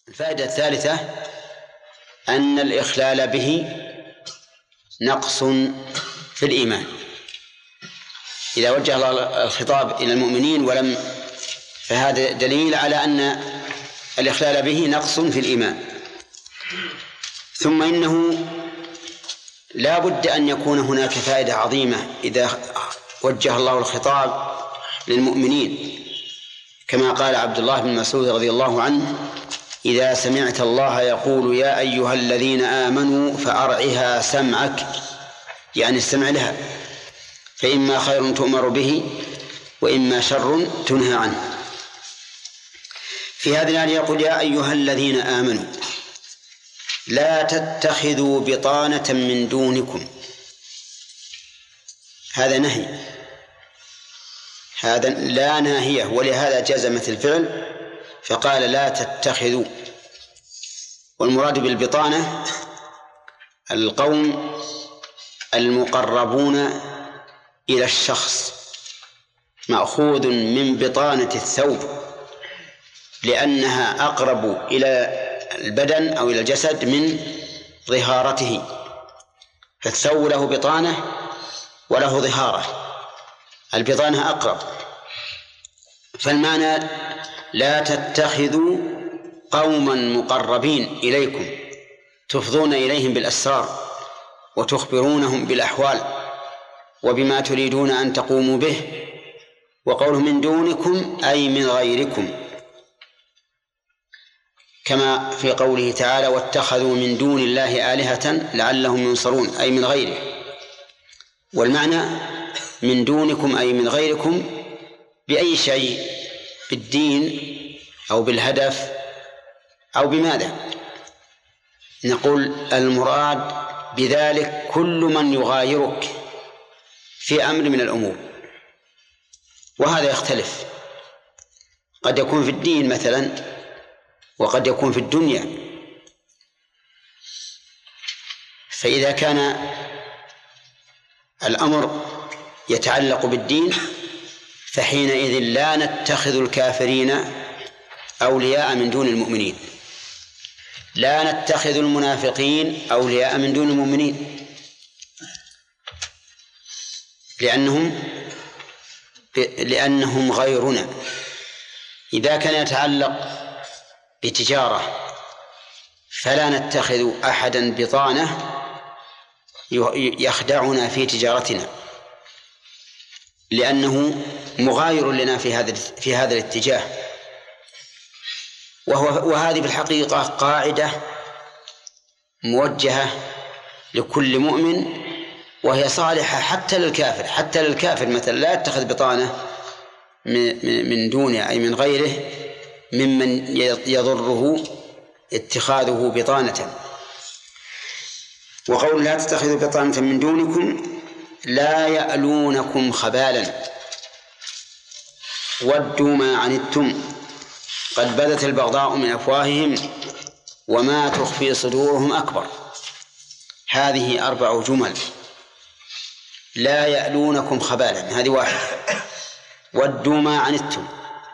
الفائدة الثالثة أن الإخلال به نقص في الإيمان. إذا وجه الله الخطاب إلى المؤمنين فهذا دليل على أن الإخلال به نقص في الإيمان. ثم إنه لا بد أن يكون هناك فائدة عظيمة إذا وجه الله الخطاب للمؤمنين، كما قال عبد الله بن مسعود رضي الله عنه: إذا سمعت الله يقول يا أيها الذين آمنوا فأرعها سمعك، يعني استمع لها، فإما خير تؤمر به وإما شر تنهى عنه. في هذه الآية يقول: يا أيها الذين آمنوا لا تتخذوا بطانة من دونكم. هذا نهي، هذا لا ناهية، ولهذا جزمت الفعل فقال لا تتخذوا. والمراد بالبطانة القوم المقربون إلى الشخص، مأخوذ من بطانة الثوب، لأنها أقرب إلى البدن أو إلى الجسد من ظهارته، فالثوب له بطانة وله ظهارة، البطانة أقرب. فالمعنى لا تتخذوا قوما مقربين إليكم تفضون إليهم بالأسرار وتخبرونهم بالأحوال وبما تريدون أن تقوموا به. وقوله من دونكم أي من غيركم، كما في قوله تعالى: واتخذوا من دون الله آلهة لعلهم ينصرون، أي من غيره. والمعنى من دونكم أي من غيركم بأي شيء، بالدين أو بالهدف أو بماذا؟ نقول المراد بذلك كل من يغايرك في أمر من الأمور، وهذا يختلف، قد يكون في الدين مثلا وقد يكون في الدنيا. فإذا كان الأمر يتعلق بالدين فحينئذ لا نتخذ الكافرين أولياء من دون المؤمنين، لا نتخذ المنافقين أولياء من دون المؤمنين، لأنهم غيرنا. إذا كان يتعلق بتجارة فلا نتخذ أحدا بطانة يخدعنا في تجارتنا، لأنه مغاير لنا في هذا الاتجاه. وهذه في الحقيقة قاعدة موجهة لكل مؤمن، وهي صالحة حتى للكافر. حتى للكافر مثلا لا يتخذ بطانة من دونه أي من غيره ممن يضره اتخاذه بطانة. وقول لا تتخذوا بطانة من دونكم لا يألونكم خبالا ودوا ما عنتم قد بدت البغضاء من أفواههم وما تخفي صدورهم أكبر. هذه 4 جمل: لا يألونكم خبالا هذه 1، ودوا ما عنتم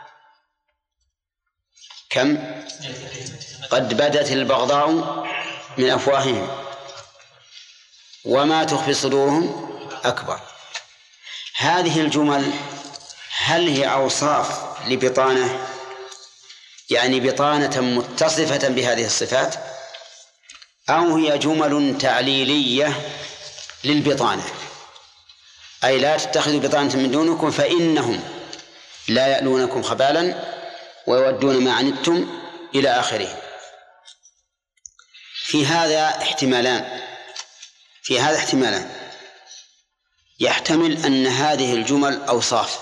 كم؟ قد بدت البغضاء من أفواههم وما تخفي صدورهم أكبر. هذه الجمل هل هي أوصاف لبطانة، يعني بطانة متصفة بهذه الصفات، أو هي جمل تعليلية للبطانة، أي لا تتخذوا بطانة من دونكم فإنهم لا يألونكم خبالا ويودون ما عنتم إلى آخره؟ في هذا احتمالان. يحتمل أن هذه الجمل أوصاف،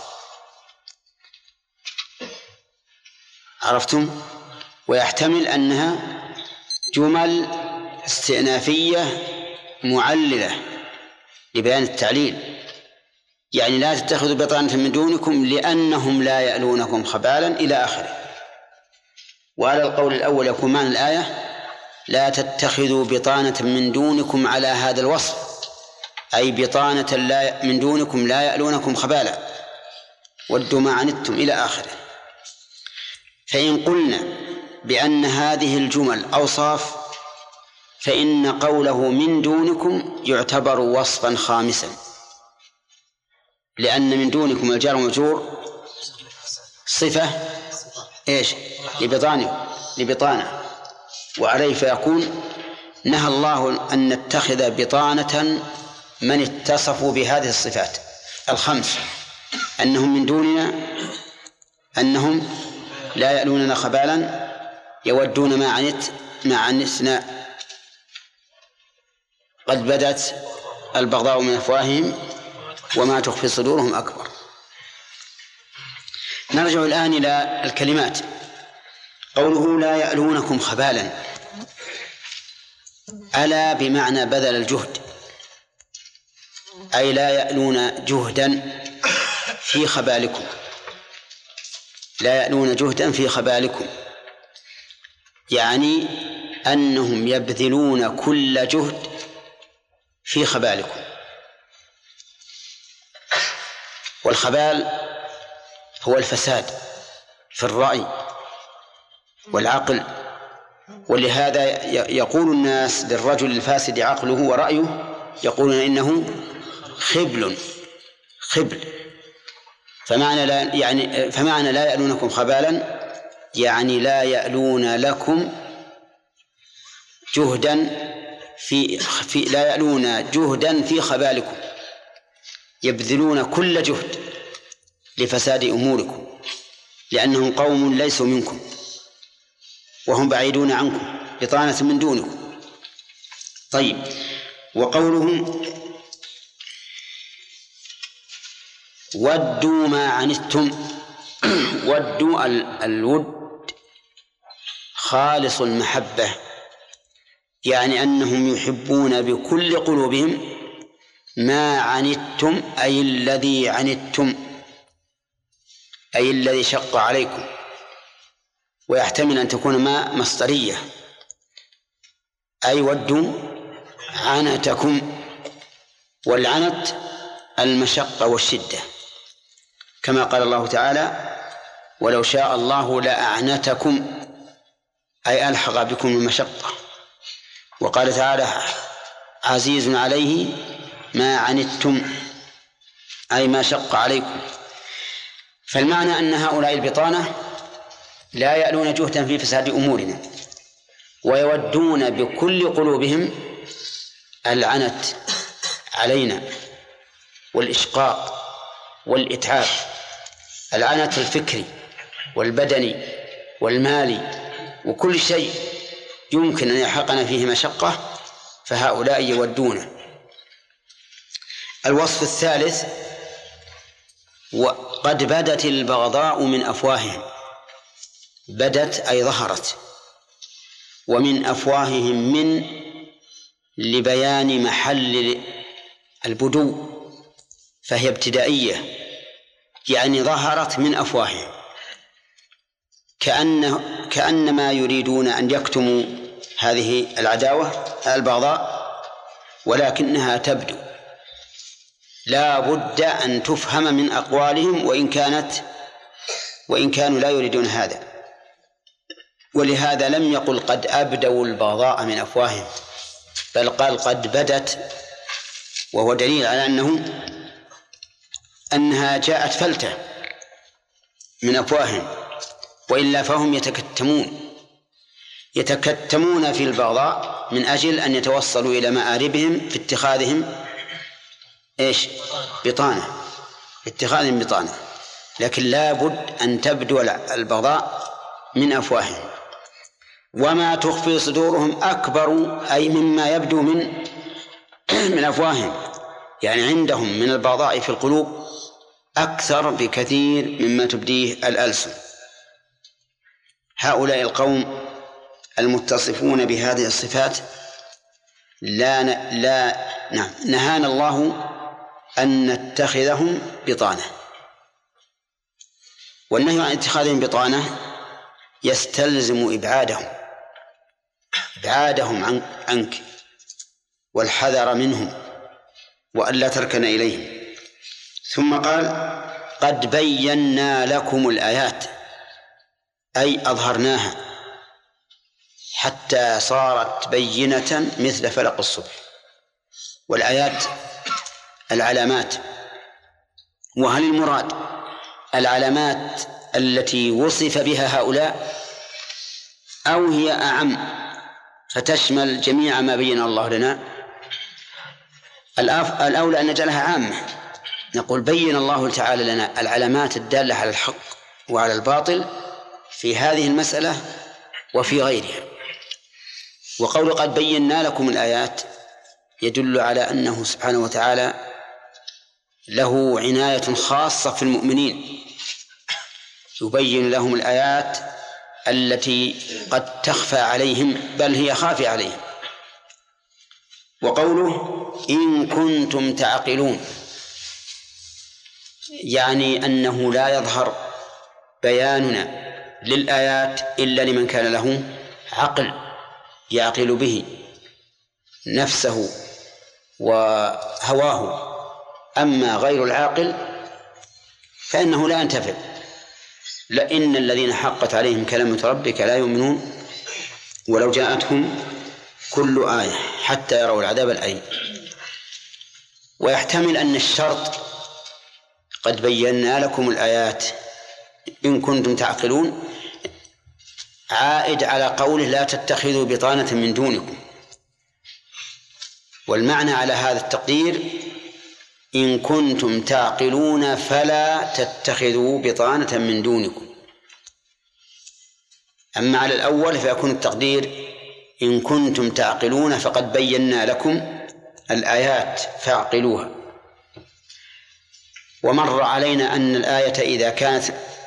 عرفتم؟ ويحتمل أنها جمل استئنافية معللة لبيان التعليل، يعني لا تتخذوا بطانة من دونكم لأنهم لا يألونكم خبالا إلى آخره. وعلى القول الأول يكون معنى الآية لا تتخذوا بطانة من دونكم على هذا الوصف، أي بطانة من دونكم لا يألونكم خبالا ودوا ما عنتم إلى آخره. فإن قلنا بأن هذه الجمل أوصاف فإن قوله من دونكم يعتبر وصفا خامسا، لأن من دونكم الجار والمجرور صفة إيش؟ لبطانة، وعليه فيكون نهى الله أن نتخذ بطانة من اتصفوا بهذه الصفات الخمس، أنهم من دوننا، أنهم لا يألوننا خبالا، يودون ما عنتنا، قد بدت البغضاء من أفواههم وما تخفي صدورهم أكبر. نرجع الآن إلى الكلمات. قوله لا يألونكم خبالا، ألا بمعنى بذل الجهد، أي لا يألون جهدا في خبالكم، لا يألون جهدا في خبالكم، يعني أنهم يبذلون كل جهد في خبالكم. والخبال هو الفساد في الرأي والعقل، ولهذا يقول الناس للرجل الفاسد عقله ورأيه يقولون إنه خبل. فمعنى لا يألونكم خبالا يعني لا يألون لكم جهدا لا يألون جهدا في خبالكم، يبذلون كل جهد لفساد أموركم، لأنهم قوم ليسوا منكم وهم بعيدون عنكم، بطانة من دونكم. طيب، وقولهم ودوا ما عنتم، ودوا الود خالص المحبة، يعني أنهم يحبون بكل قلوبهم ما عنتم، أي الذي عنتم، أي الذي شق عليكم، ويحتمل أن تكون ما مصدرية، أي ودوا عنتكم، والعنت المشقة والشدة، كما قال الله تعالى ولو شاء الله لأعنتكم، أي ألحق بكم المشقة. وقال تعالى عزيز عليه ما عنتم، أي ما شق عليكم. فالمعنى أن هؤلاء البطانة لا يألون جهدا في فساد أمورنا، ويودون بكل قلوبهم العنت علينا والإشقاق والإتعاب، العنت الفكري والبدني والمالي، وكل شيء يمكن أن يحقنا فيه مشقة فهؤلاء يودونه. الوصف الثالث وقد بدت البغضاء من أفواههم، بدت أي ظهرت، ومن أفواههم من لبيان محل البدو، فهي ابتدائية، يعني ظهرت من أفواههم، كأنما يريدون أن يكتموا هذه العداوة البغضاء، ولكنها تبدو، لا بد أن تفهم من أقوالهم وإن كانوا لا يريدون هذا. ولهذا لم يقل قد أبدوا البغضاء من أفواههم، بل قال قد بدت، وهو دليل على أنها جاءت فلتة من أفواههم، وإلا فهم يتكتمون في البغضاء من أجل أن يتوصلوا إلى مآربهم في اتخاذهم بطانة، لكن لا بد أن تبدو البغضاء من أفواههم. وما تخفي صدورهم أكبر، أي مما يبدو من أفواههم، يعني عندهم من البغضاء في القلوب أكثر بكثير مما تبديه الألسن. هؤلاء القوم المتصفون بهذه الصفات نهانا الله أن نتخذهم بطانة، والنهي عن اتخاذهم بطانة يستلزم إبعادهم عنك والحذر منهم وألا تركن إليهم. ثم قال قد بينا لكم الآيات، أي أظهرناها حتى صارت بينة مثل فلق الصبح. والآيات العلامات. وهل المراد العلامات التي وصف بها هؤلاء أو هي أعم فتشمل جميع ما بين الله لنا؟ الأولى أن نجعلها عامة، نقول بين الله تعالى لنا العلامات الدالة على الحق وعلى الباطل في هذه المسألة وفي غيرها. وقول قد بينا لكم الآيات يدل على أنه سبحانه وتعالى له عناية خاصة في المؤمنين، يبين لهم الآيات التي قد تخفى عليهم بل هي خافية عليهم. وقوله إن كنتم تعقلون يعني أنه لا يظهر بياننا للآيات إلا لمن كان له عقل يعقل به نفسه وهواه، أما غير العاقل فإنه لا ينتفع. لأن الذين حقت عليهم كلمة ربك لا يؤمنون ولو جاءتهم كل آية حتى يروا العذاب الأليم. ويحتمل أن الشرط قد بينا لكم الآيات إن كنتم تعقلون عائد على قوله لا تتخذوا بطانة من دونكم، والمعنى على هذا التقدير إن كنتم تعقلون فلا تتخذوا بطانة من دونكم. أما على الأول فيكون التقدير إن كنتم تعقلون فقد بينا لكم الآيات فاعقلوها. ومر علينا أن الآية إذا كانت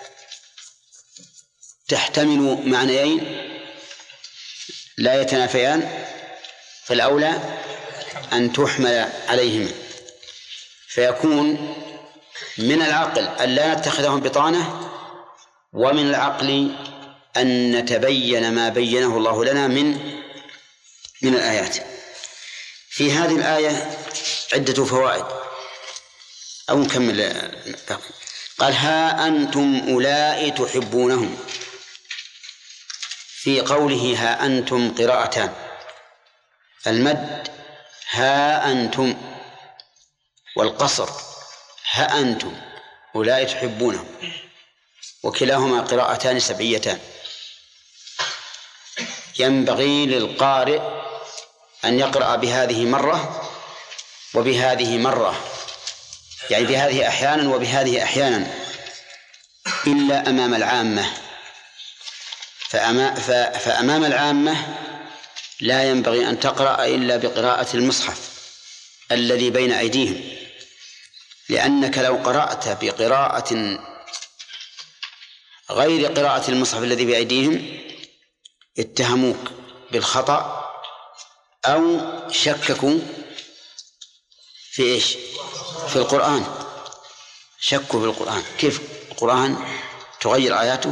تحتمل معنيين لا يتنافيان فالأولى أن تحمل عليهما، فيكون من العقل أن لا نتخذهم بطانة، ومن العقل أن نتبين ما بينه الله لنا من الآيات. في هذه الآية عدة فوائد أو نكمل. قال ها أنتم أولئك تحبونهم. في قوله ها أنتم قراءتان، المد ها أنتم، والقصر ها أنتم أولئك تحبونهم، وكلاهما قراءتان سبعيتان. ينبغي للقارئ أن يقرأ بهذه مرة وبهذه مرة، يعني بهذه أحيانا وبهذه أحيانا، إلا أمام العامة. فأمام العامة لا ينبغي أن تقرأ إلا بقراءة المصحف الذي بين أيديهم، لأنك لو قرأت بقراءة غير قراءة المصحف الذي بأيديهم اتهموك بالخطأ أو شككوا في إيش؟ في القرآن. شكوا في القرآن، كيف القرآن تغير آياته؟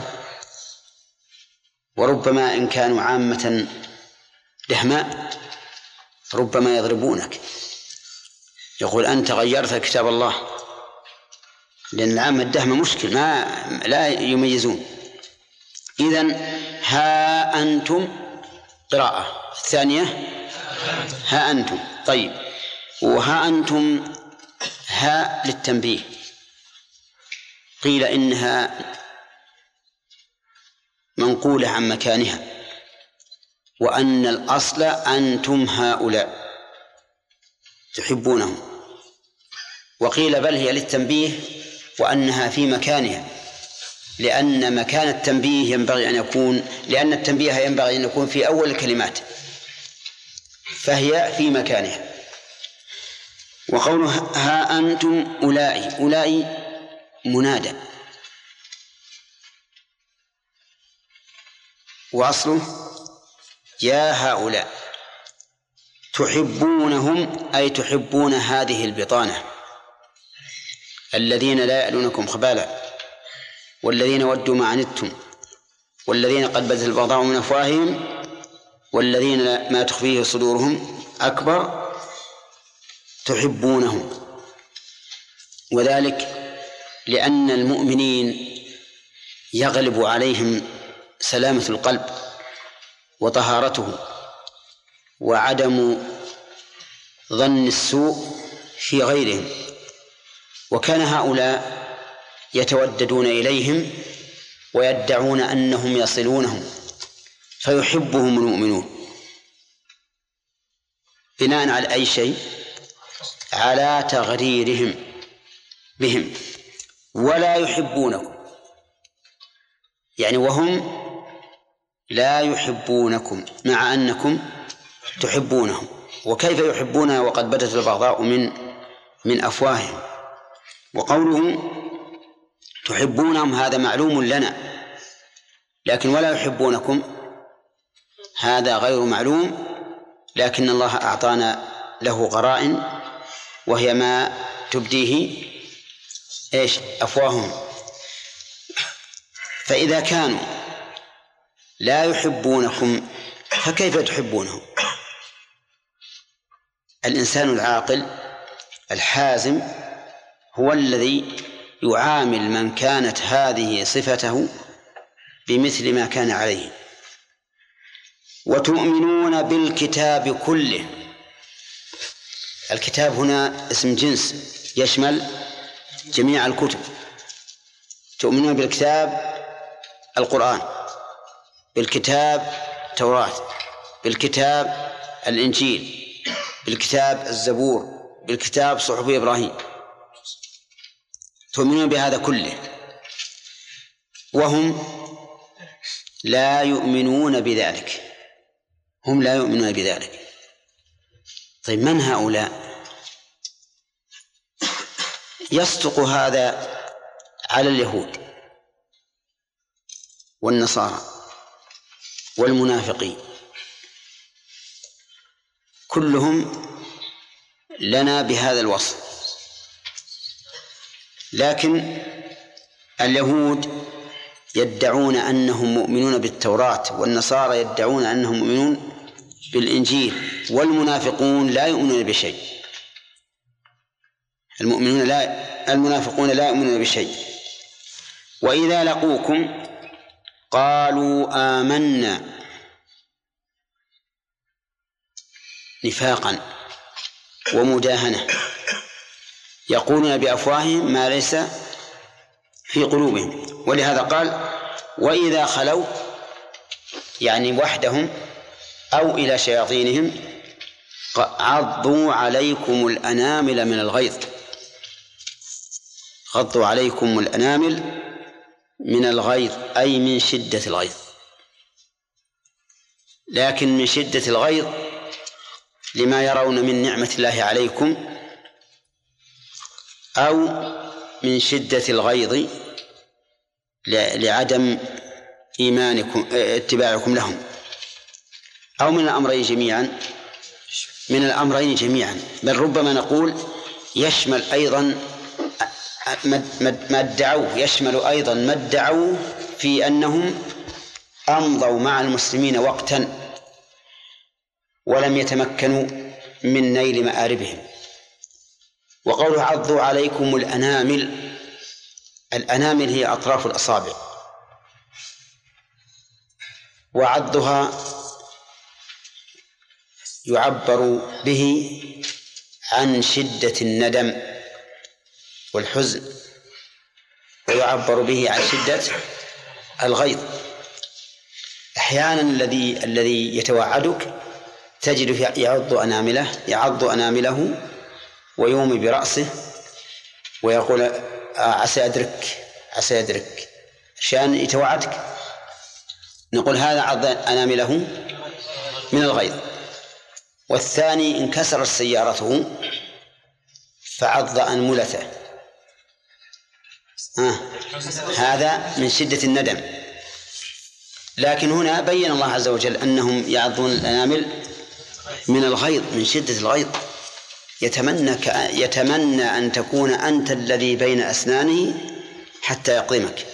وربما إن كانوا عامة دهماء ربما يضربونك، يقول أنت غيرت كتاب الله، لأن العامة الدهمة مشكل لا يميزون. إذن ها أنتم قراءة الثانية ها أنتم. طيب، وها أنتم ها للتنبيه، قيل إنها منقولة عن مكانها، وأن الأصل أنتم هؤلاء تحبونهم، وقيل بل هي للتنبيه وأنها في مكانها، لأن مكان التنبيه ينبغي أن يكون، لأن التنبيه ينبغي أن يكون في أول الكلمات، فهي في مكانها. وقوله ها أنتم أولئك، أولئك منادى، وأصله يا هؤلاء تحبونهم أي تحبون هذه البطانة الذين لا يألونكم خبالا، والذين ودوا ما عنتم، والذين قد بدت البغضاء من أفواههم، والذين ما تخفيه صدورهم أكبر، تحبونهم. وذلك لأن المؤمنين يغلب عليهم سلامة القلب وطهارته وعدم ظن السوء في غيرهم. وكان هؤلاء يتوددون إليهم ويدعون أنهم يصلونهم فيحبهم المؤمنون بناء على أي شيء؟ على تغريرهم بهم، ولا يحبونكم، يعني وهم لا يحبونكم مع أنكم تحبونهم. وكيف يحبونها وقد بدت البغضاء من أفواههم؟ وقوله تحبونهم هذا معلوم لنا، لكن ولا يحبونكم هذا غير معلوم، لكن الله أعطانا له قرائن وهي ما تبديه أفواههم. فإذا كانوا لا يحبونكم فكيف تحبونهم؟ الإنسان العاقل الحازم هو الذي يعامل من كانت هذه صفته بمثل ما كان عليه. وتؤمنون بالكتاب كله. الكتاب هنا اسم جنس يشمل جميع الكتب. تؤمنون بالكتاب القرآن، بالكتاب التوراة، بالكتاب الإنجيل، بالكتاب الزبور، بالكتاب صحف إبراهيم. تؤمنون بهذا كله وهم لا يؤمنون بذلك، هم لا يؤمنون بذلك. طيب من هؤلاء؟ يصدق هذا على اليهود والنصارى والمنافقين، كلهم لنا بهذا الوصف. لكن اليهود يدعون أنهم مؤمنون بالتوراة، والنصارى يدعون أنهم مؤمنون بالإنجيل، والمنافقون لا يؤمنون بشيء. المنافقون لا يؤمنون بشيء. وإذا لقوكم قالوا آمنا نفاقا ومداهنة، يقولون بأفواههم ما ليس في قلوبهم. ولهذا قال وإذا خلوا، يعني وحدهم أو إلى شياطينهم، عضوا عليكم الأنامل من الغيظ. غضوا عليكم الأنامل من الغيظ أي من شدة الغيظ، لكن من شدة الغيظ لما يرون من نعمة الله عليكم، أو من شدة الغيظ لعدم إيمانكم اتباعكم لهم، أو من الأمرين جميعا، من الأمرين جميعا. بل ربما نقول يشمل أيضا ما ادعوه، يشمل أيضا ما ادعوه في أنهم أمضوا مع المسلمين وقتا ولم يتمكنوا من نيل مآربهم. وقوله عضوا عليكم الأنامل، الأنامل هي أطراف الأصابع، وعضها يعبر به عن شدة الندم والحزن، ويعبر به عن شدة الغيظ. أحيانا الذي يتوعدك تجد يعض أنامله ويومي برأسه ويقول عسى أدرك عشان يتوعدك. نقول هذا عض أنامله من الغيظ. والثاني انكسرت سيارته فعض أنملته، هذا من شدة الندم. لكن هنا بين الله عز وجل أنهم يعضون الأنامل من الغيظ، من شدة الغيظ. يتمنى أن تكون أنت الذي بين أسنانه حتى يقضمك.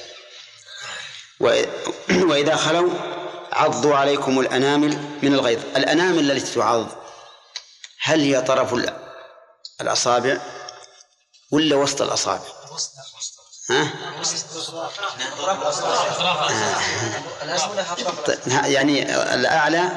وإذا خلوا عضوا عليكم الأنامل من الغيظ. الأنامل التي تعض هل هي طرف الأصابع ولا وسط الأصابع؟ ها؟ يعني الأعلى.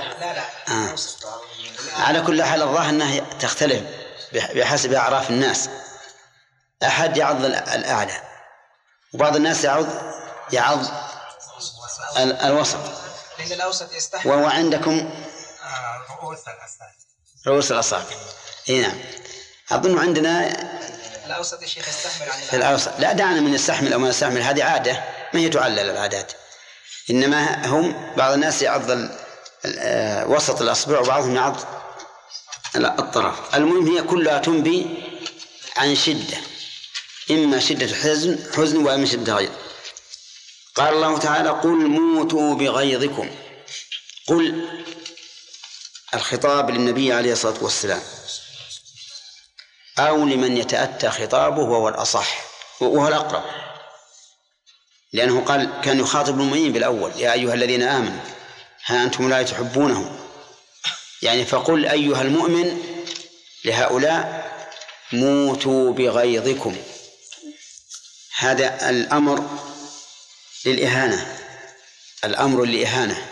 على كل حال الظاهر أنها تختلف بحسب أعراف الناس. أحد يعض الأعلى، وبعض الناس يعض الوسط، وهو عندكم رؤوس الأصابع. نعم، أظن عندنا الأوسط يا شيخ يستحمل عن الأوسط. لا، دعنا من يستحمل أو ما يستحمل، هذه عادة ما هي تعلل العادات. إنما هم بعض الناس يعض وسط الأصبع وبعضهم يعض الطرف. المهم هي كلها تنبي عن شدة، إما شدة حزن وإما شدة غيظ. قال الله تعالى: قل موتوا بغيظكم. قل الخطاب للنبي عليه الصلاة والسلام، أو لمن يتأتى خطابه وهو الأصح وهو الأقرب، لأنه قال كان يخاطب المؤمنين بالأول: يا أيها الذين آمنوا ها أنتم لا تحبونهم، يعني فقل أيها المؤمن لهؤلاء موتوا بغيظكم. هذا الأمر للإهانة، الأمر للإهانة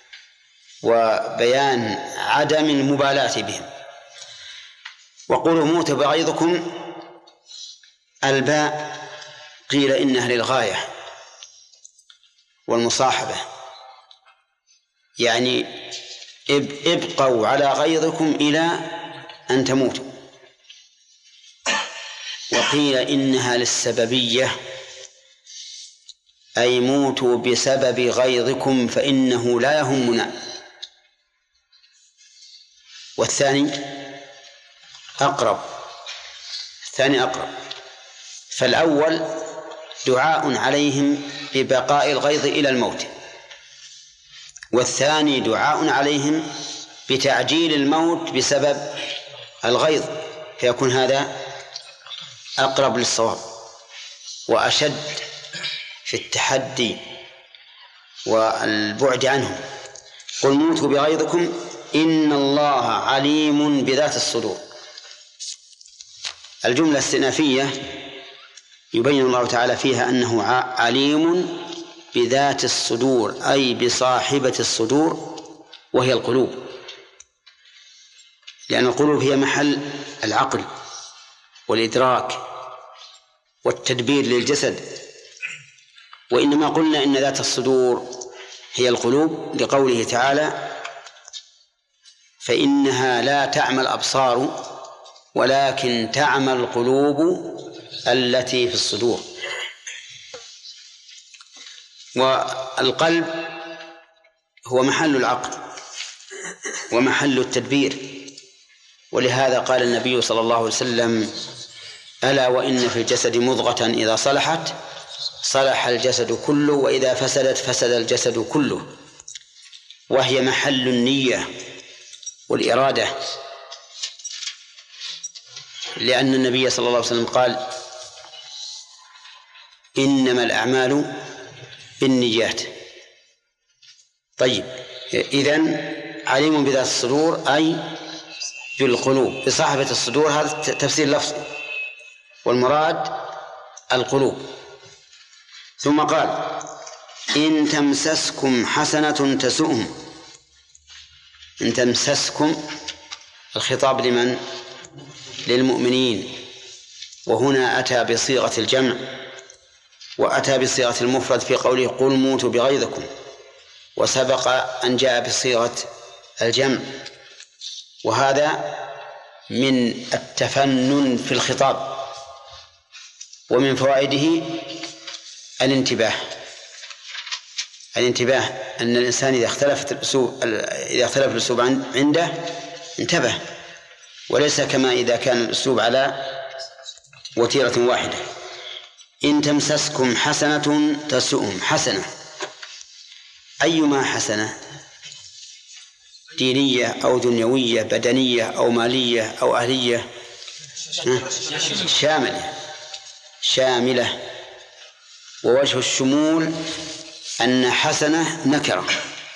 وبيان عدم المبالاة بهم. وقولوا موتوا بغيظكم، الباء قيل إنها للغاية والمصاحبة، يعني ابقوا على غيظكم إلى أن تموتوا. وقيل إنها للسببية، أي موتوا بسبب غيظكم فإنه لا يهمنا. والثاني أقرب، الثاني أقرب. فالأول دعاء عليهم ببقاء الغيظ إلى الموت، والثاني دعاء عليهم بتعجيل الموت بسبب الغيظ، فيكون هذا أقرب للصواب وأشد في التحدي والبعد عنهم. قل موتوا بغيظكم إن الله عليم بذات الصدور. الجملة الاستئنافية يبين الله تعالى فيها أنه عليم بذات الصدور، أي بصاحبة الصدور وهي القلوب، لأن القلوب هي محل العقل والإدراك والتدبير للجسد. وإنما قلنا إن ذات الصدور هي القلوب لقوله تعالى: فإنها لا تعمى الأبصار ولكن تعمى القلوب التي في الصدور. والقلب هو محل العقل ومحل التدبير، ولهذا قال النبي صلى الله عليه وسلم: ألا وإن في الجسد مضغة إذا صلحت صلح الجسد كله وإذا فسدت فسد الجسد كله، وهي محل النية والإرادة، لأن النبي صلى الله عليه وسلم قال: إنما الأعمال بالنيات. طيب، إذن عليم بذات الصدور أي بالقلوب، بصاحبة الصدور، هذا تفسير لفظي، والمراد القلوب. ثم قال: إن تمسسكم حسنة تسؤهم. إن تمسسكم، الخطاب لمن؟ للمؤمنين، وهنا أتى بصيغة الجمع وأتى بصيغة المفرد في قوله: قل موتوا بغيظكم، وسبق أن جاء بصيغة الجمع. وهذا من التفنن في الخطاب، ومن فوائده الانتباه أن الإنسان إذا اختلف الأسلوب عنده انتبه، وليس كما إذا كان الأسلوب على وتيرة واحدة. إن تمسسكم حسنة تسؤهم. حسنة أيما حسنة، دينية أو دنيوية، بدنية أو مالية أو أهلية، شاملة. ووجه الشمول أن حسنة نكرة،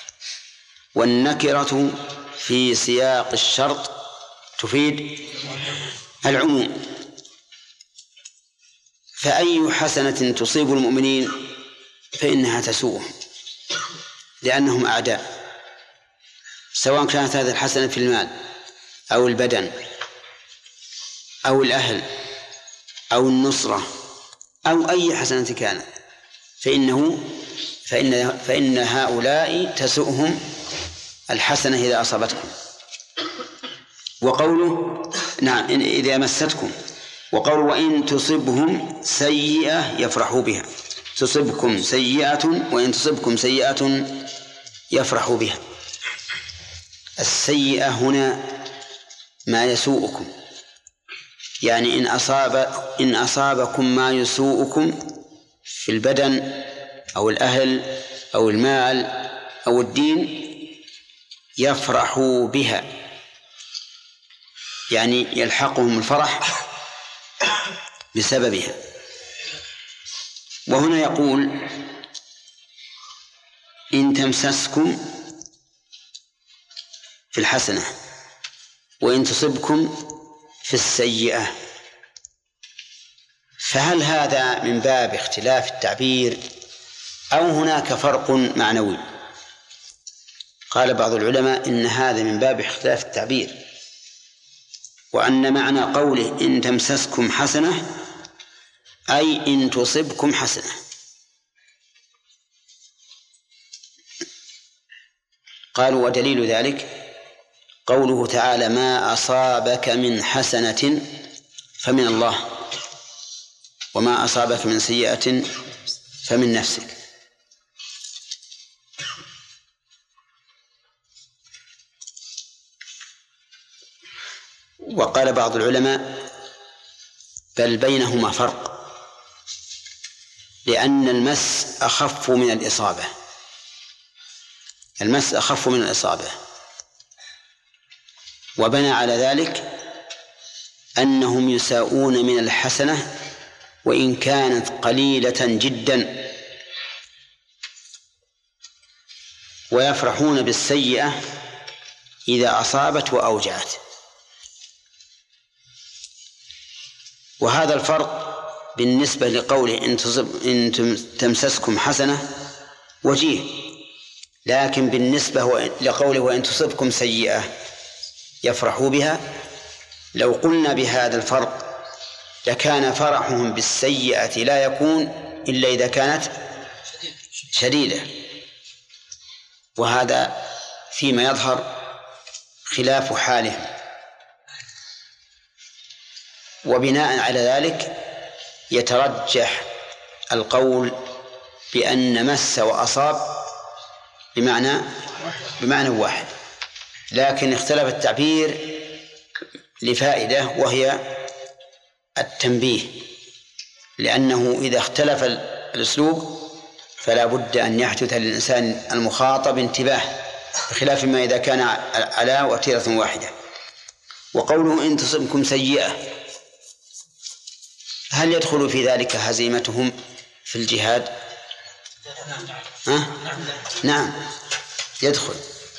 والنكرة في سياق الشرط تفيد العموم. فأي حسنة تصيب المؤمنين فإنها تسوءهم، لأنهم أعداء، سواء كانت هذه الحسنة في المال أو البدن أو الأهل أو النصرة أو أي حسنة كانت، فإن هؤلاء تسؤهم الحسنة إذا أصابتكم. وقوله نعم إذا مستكم، وقوله وإن تصبهم سيئة يفرحوا بها، تصبكم سيئة وإن تصبكم سيئة يفرحوا بها. السيئة هنا ما يسوءكم، يعني إن أصابكم ما يسوءكم في البدن أو الأهل أو المال أو الدين يفرحوا بها، يعني يلحقهم الفرح بسببها. وهنا يقول إن تمسسكم في الحسنة وإن تصبكم في السيئة، فهل هذا من باب اختلاف التعبير أو هناك فرق معنوي؟ قال بعض العلماء إن هذا من باب اختلاف التعبير، وأن معنى قوله إن تمسسكم حسنة أي إن تصبكم حسنة. قالوا ودليل ذلك قوله تعالى ما أصابك من حسنة فمن الله وما أصابك من سيئة فمن نفسك. وقال بعض العلماء بل بينهما فرق، لأن المس أخف من الإصابة، المس أخف من الإصابة، وبنى على ذلك أنهم يساءون من الحسنة وإن كانت قليلة جدا، ويفرحون بالسيئة إذا أصابت وأوجعت. وهذا الفرق بالنسبة لقوله إن تمسسكم حسنة وجيه، لكن بالنسبة لقوله وإن تصبكم سيئة يفرحوا بها، لو قلنا بهذا الفرق لكان فرحهم بالسيئة لا يكون إلا إذا كانت شديدة، وهذا فيما يظهر خلاف حالهم. وبناء على ذلك يترجح القول بأن مس وأصاب بمعنى واحد، لكن اختلف التعبير لفائدة وهي التنبيه، لأنه إذا اختلف الأسلوب فلا بد أن يحدث للإنسان المخاطب انتباه، بخلاف ما إذا كان على وتيرة واحدة. وقوله إن تصبكم سيئة هل يدخل في ذلك هزيمتهم في الجهاد؟ نعم يدخل.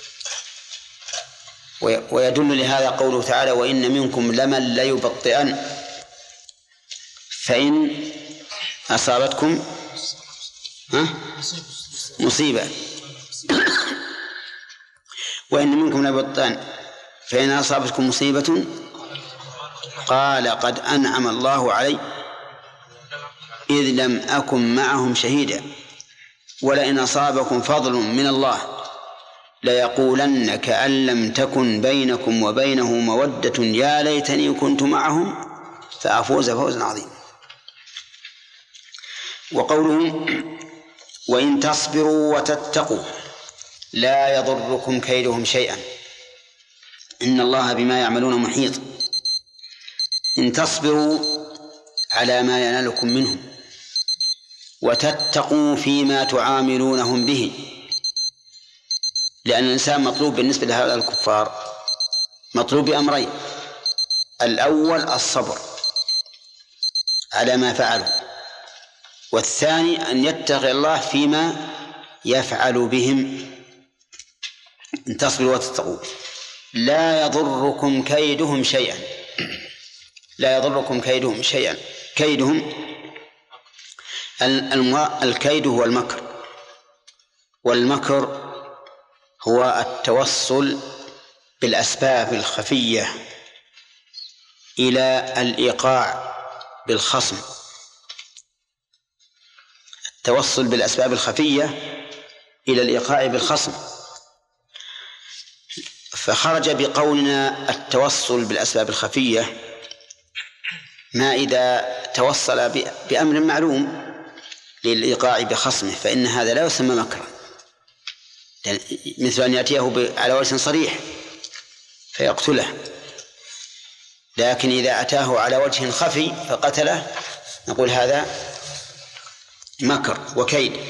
ويدل لهذا قوله تعالى وإن منكم لمن ليبطئن فإن أصابتكم مصيبة وإن منكم ليبطئن فإن أصابتكم مصيبة قال قد أنعم الله علي إذ لم أكن معهم شهيدا ولئن أصابكم فضل من الله ليقولن كأن لم تكن بينكم وبينه مودة يا ليتني كنت معهم فأفوز فوزا عظيما. وقوله وإن تصبروا وتتقوا لا يضركم كيدهم شيئا إن الله بما يعملون محيط. إن تصبروا على ما ينالكم منهم وتتقوا فيما تعاملونهم به، لأن الإنسان مطلوب بالنسبة لهؤلاء الكفار مطلوب بأمرين: الأول الصبر على ما فعلوا، والثاني أن يتقي الله فيما يفعل بهم. إن تصبروا وتتقوا لا يضركم كيدهم شيئا، لا يضركم كيدهم شيئا. كيدهم الكيد هو المكر، والمكر هو التوصل بالأسباب الخفية إلى الإيقاع بالخصم، التوصل بالأسباب الخفية إلى الإيقاع بالخصم. فخرج بقولنا التوصل بالأسباب الخفية ما إذا توصل بأمر معلوم للإيقاع بخصمه، فإن هذا لا يسمى مكرا، مثل أن يأتيه على وجه صريح فيقتله. لكن إذا أتاه على وجه خفي فقتله نقول هذا مكر وكيد.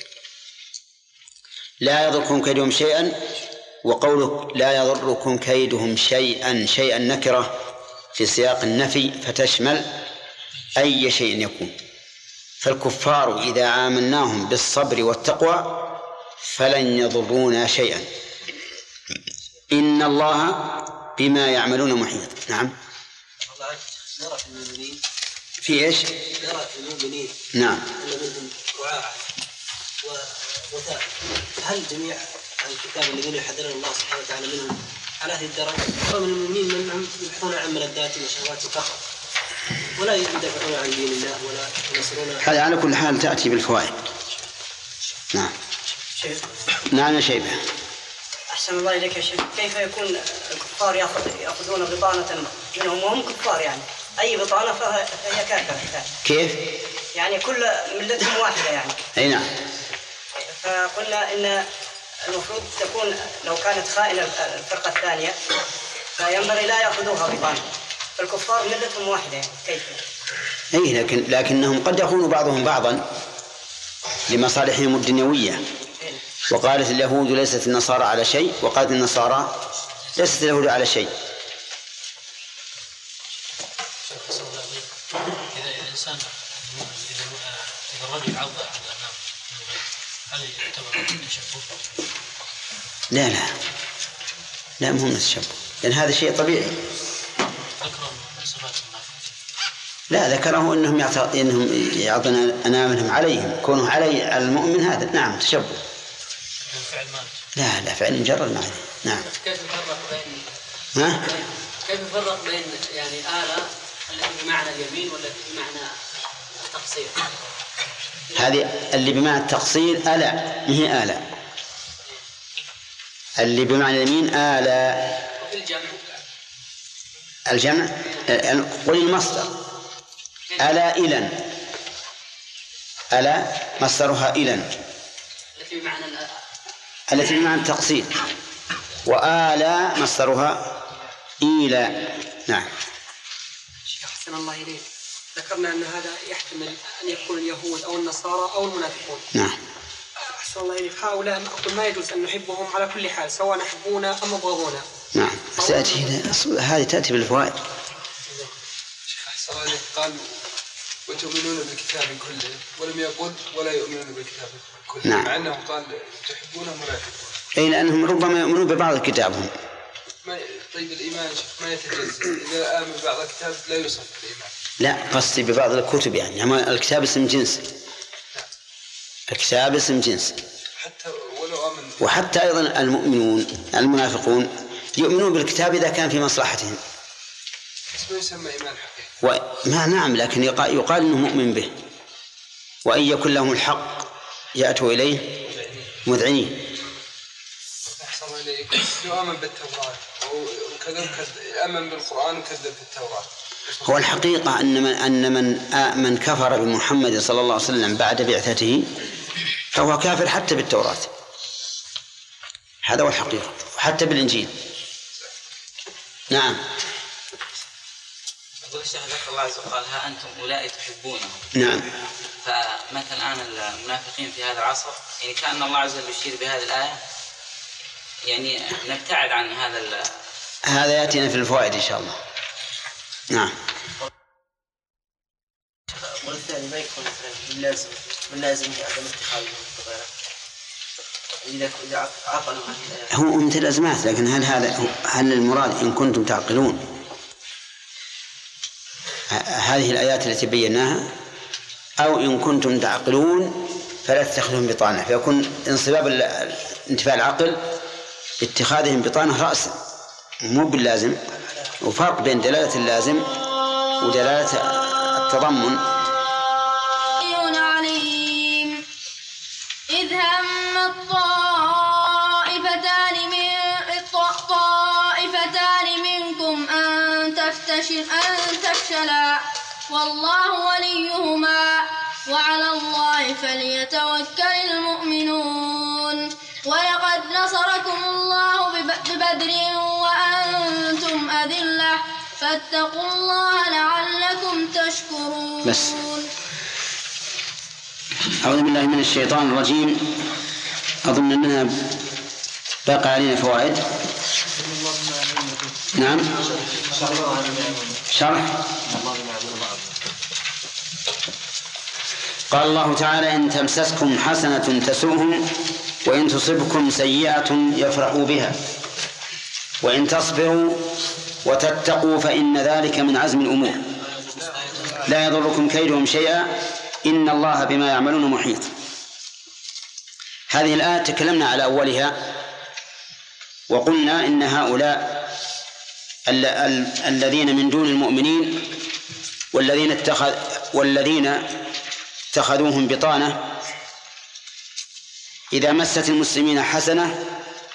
لا يضركم كيدهم شيئا، وقوله لا يضركم كيدهم شيئا نكرة في سياق النفي فتشمل أي شيء يكون. فالكفار إذا عاملناهم بالصبر والتقوى فلن يضرونا شيئا، إن الله بما يعملون محيط. نعم. نرى في المؤمنين في إيش؟ نرى في المؤمنين نعم أن منهم رعاعة ووثاء. هل جميع الكتاب الذين يحذرون الله سبحانه وتعالى منهم على هذه الدرجة؟ أو من المؤمنين من يبحثون عن ملذات وشهوات فقط ولا يدافعون عن دين الله ولا ينصرون؟ هذا على كل حال تأتي بالفوائد. نعم. شيخ. نعم يا شيبة. أحسن الله إليك يا شيخ. كيف يكون الكفار يأخذون بطانة منهم وهم كفار؟ يعني أي بطانة فهي كافرة. كيف؟ يعني كل ملتهم واحدة يعني. أي نعم. فقلنا إن المفروض تكون لو كانت خائنة الفرقة الثانية فينبغي لا يأخذوها بطانة. فالكفار ملتهم واحدة يعني كيف؟ أي لكنهم قد يخونوا بعضهم بعضا لمصالحهم الدنيوية. وقالت اليهود ليست النصارى على شيء، وقالت النصارى ليست اليهود على شيء. إذا الإنسان إذا الرجل عض أحد الأنام هل يعتبر تشبه؟ لا مهم التشبه، لأن هذا شيء طبيعي. لا ذكره إنهم يعطون أنامهم عليهم، كونه على المؤمن هذا نعم تشبه. لا فعل مجرد معنى. نعم. كيف نفرق بين يعني آلة التي بمعنى اليمين والتي بمعنى التقصير؟ هذه اللي بمعنى التقصير آلة، ما هي آلة. اللي بمعنى اليمين آلة. وفي الجمع قل المصدر ألا إلن، ألا مصدرها إلن التي بمعنى التقصير، وآلا مصدرها إلى. نعم. أحسن الله إليك. ذكرنا أن هذا يحتمل أن يكون اليهود أو النصارى أو المنافقون. نعم. أحسن الله إليك. هؤلاء أقول ما يجوز أن نحبهم على كل حال سواء نحبونا أم مبغضونا. نعم. هذه تأتي بالفوائد. شيخ أحسن الله إليك قال وتؤمنون بالكتاب كله، ولم يقل ولا يؤمنون بالكتاب كله. نعم. مع أنه قال تحبونهم ولا يحبون. أي لأنهم ربما يؤمنون ببعض كتابهم. طيب الإيمان ما يتجزأ، إذا آمن ببعض الكتاب لا يوصف بالإيمان. لا قصدي ببعض الكتب، يعني الكتاب اسم جنس. الكتاب اسم جنس. حتى ولو آمن. وحتى أيضا المؤمنون المنافقون يؤمنون بالكتاب إذا كان في مصلحتهم. بس ما يسمى إيمان حقيقي. نعم، لكن يقال إنه مؤمن به. وأن يكن لهم الحق يأتوا إليه مذعنين. أحسن الله إليك. لو آمن بالتوراة وكذب آمن بالقرآن وكذب بالتوراة. هو الحقيقة أن من كفر بمحمد صلى الله عليه وسلم بعد بعثته فهو كافر حتى بالتوراة. هذا هو الحقيقة، وحتى بالإنجيل. نعم. يقول الشيخ ذكر الله عز وجل ها أنتم أولئك تحبونهم. نعم. فمثلا الآن المنافقين في هذا العصر يعني كأن الله عز وجل يشير بهذه الآية يعني نبتعد عن هذا يأتينا في الفوائد إن شاء الله. نعم. والثاني ما يكون باللازم عدم اتخاذ إذا عقلوا هو متلازمات، لكن هل المراد إن كنتم تعقلون هذه الآيات التي بيناها أو إن كنتم تعقلون فلا تتخذهم بطانة، فيكون انصباب انتفاء العقل اتخاذهم بطانة رأسا مو باللازم، وفرق بين دلالة اللازم ودلالة التضمن. عليم إذ هم طائفتان منكم أن تفشلا والله وليهما وعلى الله فليتوكل المؤمنون. ولقد نصركم الله ببدر وأنتم أذلة فاتقوا الله لعلكم تشكرون. بس أعوذ بالله من الشيطان الرجيم. أظن أننا باقي علينا فوائد. نعم شرح. قال الله تعالى إن تمسسكم حسنة تسؤهم وإن تصبكم سيئة يفرحوا بها وإن تصبروا وتتقوا فإن ذلك من عزم الأمور لا يضركم كيدهم شيئا إن الله بما يعملون محيط. هذه الآية تكلمنا على أولها وقلنا إن هؤلاء الذين من دون المؤمنين والذين اتخذوهم بطانة إذا مست المسلمين حسنة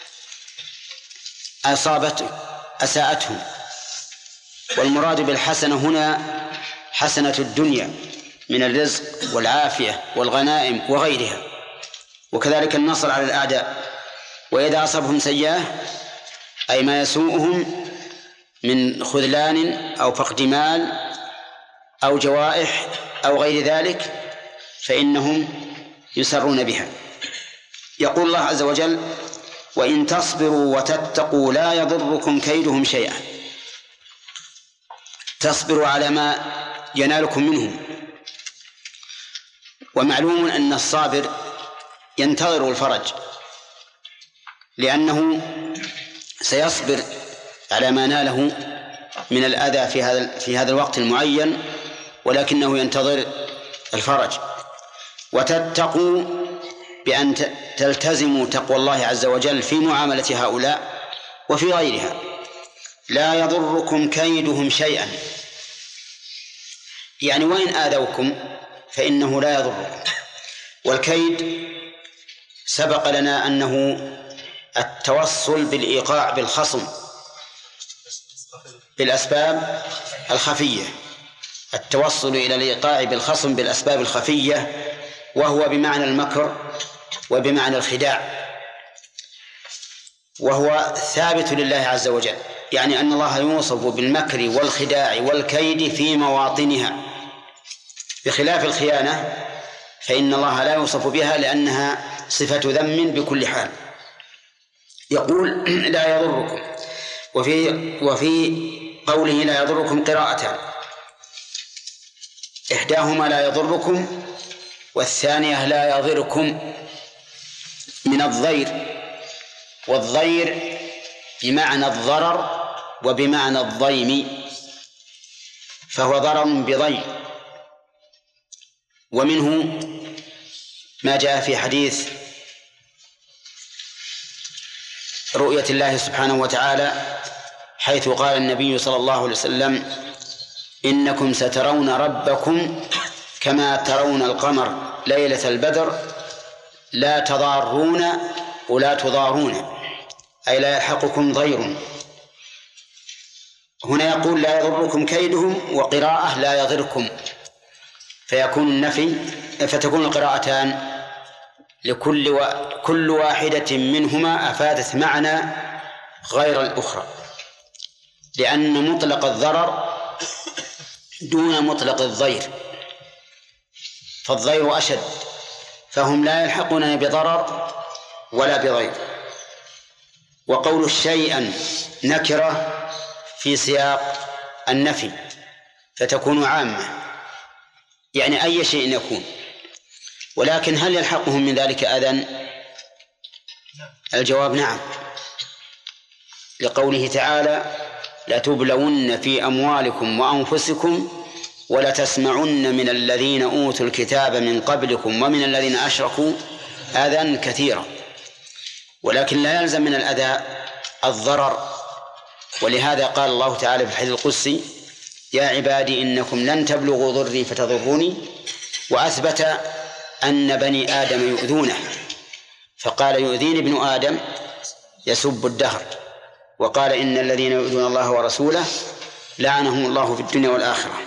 أساءتهم، والمراد بالحسنة هنا حسنة الدنيا من الرزق والعافية والغنائم وغيرها، وكذلك النصر على الأعداء. وإذا أصابهم سيئة أي ما يسوءهم من خذلان أو فقد مال أو جوائح أو غير ذلك فإنهم يسرون بها. يقول الله عز وجل وإن تصبروا وتتقوا لا يضركم كيدهم شيئا. تصبروا على ما ينالكم منهم، ومعلوم أن الصابر ينتظر الفرج لأنه سيصبر على ما ناله من الأذى في هذا الوقت المعين، ولكنه ينتظر الفرج. وتتقوا بأن تلتزموا تقوى الله عز وجل في معاملة هؤلاء وفي غيرها. لا يضركم كيدهم شيئا، يعني وإن آذوكم فإنه لا يضركم. والكيد سبق لنا أنه التوصل بالإيقاع بالخصم بالأسباب الخفية، التوصل إلى الإيقاع بالخصم بالأسباب الخفية، وهو بمعنى المكر وبمعنى الخداع، وهو ثابت لله عز وجل، يعني أن الله يوصف بالمكر والخداع والكيد في مواطنها، بخلاف الخيانة فإن الله لا يوصف بها لأنها صفة ذم بكل حال. يقول لا يضركم، وفي قوله لا يضركم قراءتان، إحداهما لا يضركم والثانية لا يضركم من الضير، والضير بمعنى الضرر وبمعنى الضيم، فهو ضرر بضير. ومنه ما جاء في حديث رؤية الله سبحانه وتعالى حيث قال النبي صلى الله عليه وسلم إنكم سترون ربكم كما ترون القمر ليلة البدر لا تضارون ولا تضارون، أي لا يلحقكم ضير. هنا يقول لا يضركم كيدهم، وقراءة لا يضركم، فيكون النفي، فتكون القراءتان كل واحدة منهما أفادت معنى غير الأخرى، لأن مطلق الضرر دون مطلق الضير، فالضير أشد، فهم لا يلحقون بضرر ولا بضير. وقول شيئا نكرة في سياق النفي فتكون عامة، يعني أي شيء يكون، ولكن هل يلحقهم من ذلك أذى؟ الجواب نعم، لقوله تعالى لتبلون في أموالكم وأنفسكم ولتسمعن من الذين أوتوا الكتاب من قبلكم ومن الذين أشركوا أذى كثيرا، ولكن لا يلزم من الأذى الضرر. ولهذا قال الله تعالى في الحديث القدسي: يا عبادي إنكم لن تبلغوا ضري فتضروني، وأثبت أن بني آدم يؤذونه، فقال: يؤذيني ابن آدم يسب الدهر، وقال: إن الذين يؤذون الله ورسوله لعنهم الله في الدنيا والآخرة.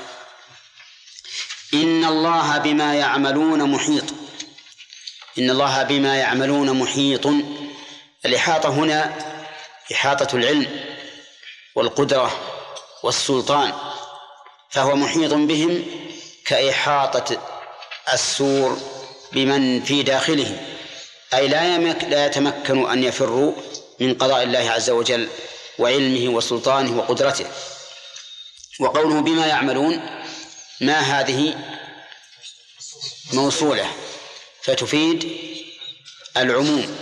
إن الله بما يعملون محيط. إن الله بما يعملون محيط. الإحاطة هنا إحاطة العلم والقدرة والسلطان، فهو محيط بهم كإحاطة السور بمن في داخله، أي لا يتمكن أن يفروا من قضاء الله عز وجل وعلمه وسلطانه وقدرته. وقوله بما يعملون، ما هذه موصولة فتفيد العموم.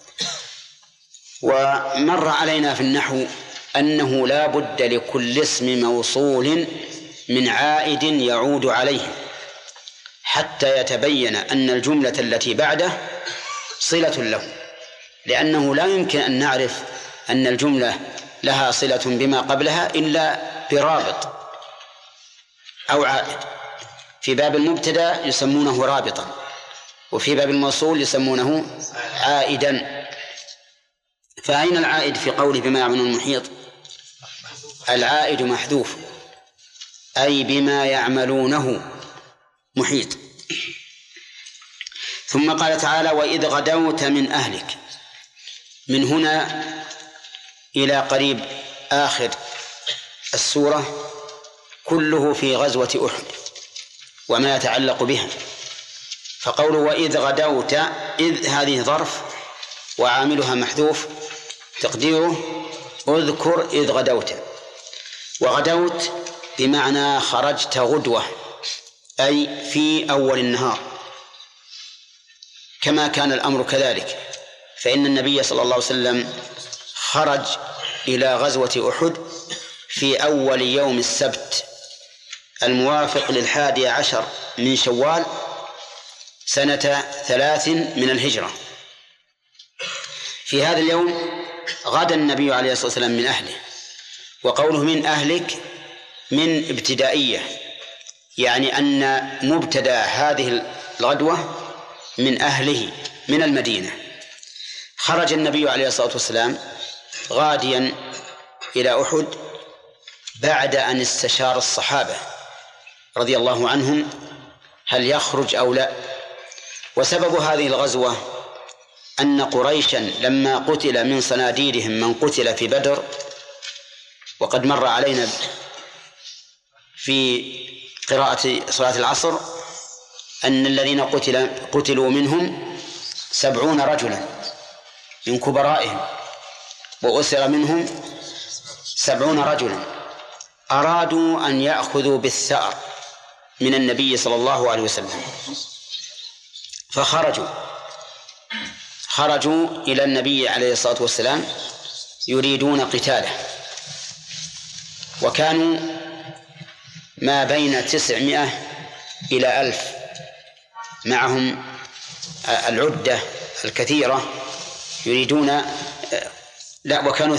ومر علينا في النحو أنه لا بد لكل اسم موصول من عائد يعود عليه حتى يتبين أن الجملة التي بعده صلة له، لأنه لا يمكن أن نعرف أن الجملة لها صلة بما قبلها إلا برابط أو عائد. في باب المبتدأ يسمونه رابطا، وفي باب الموصول يسمونه عائدا. فأين العائد في قوله بما يعملون المحيط؟ العائد محذوف، أي بما يعملونه محيط. ثم قال تعالى: وإذ غدوت من أهلك. من هنا إلى قريب آخر السورة كله في غزوة أحد وما يتعلق بها. فقوله وإذ غدوت، إذ هذه ظرف وعاملها محذوف، تقديره اذكر إذ غدوت. وغدوت بمعنى خرجت غدوة، أي في أول النهار، كما كان الأمر كذلك، فإن النبي صلى الله عليه وسلم خرج إلى غزوة أحد في أول يوم السبت الموافق 11 من شوال سنة 3 من الهجرة. في هذا اليوم غدا النبي عليه الصلاة والسلام من أهله. وقوله من أهلك من ابتدائية، يعني أن مبتدأ هذه الغدوة من أهله من المدينة. خرج النبي عليه الصلاة والسلام غاديا إلى أحد بعد أن استشار الصحابة رضي الله عنهم هل يخرج أو لا. وسبب هذه الغزوة أن قريشا لما قتل من صناديدهم من قتل في بدر، وقد مر علينا في قراءة صلاة العصر أن الذين قتلوا منهم 70 رجلا من كبرائهم، وأسر منهم 70 رجلا، أرادوا أن يأخذوا بالثأر من النبي صلى الله عليه وسلم، خرجوا إلى النبي عليه الصلاة والسلام يريدون قتاله، وكانوا ما بين 900 إلى 1000 معهم العدة الكثيرة يريدون، وكانوا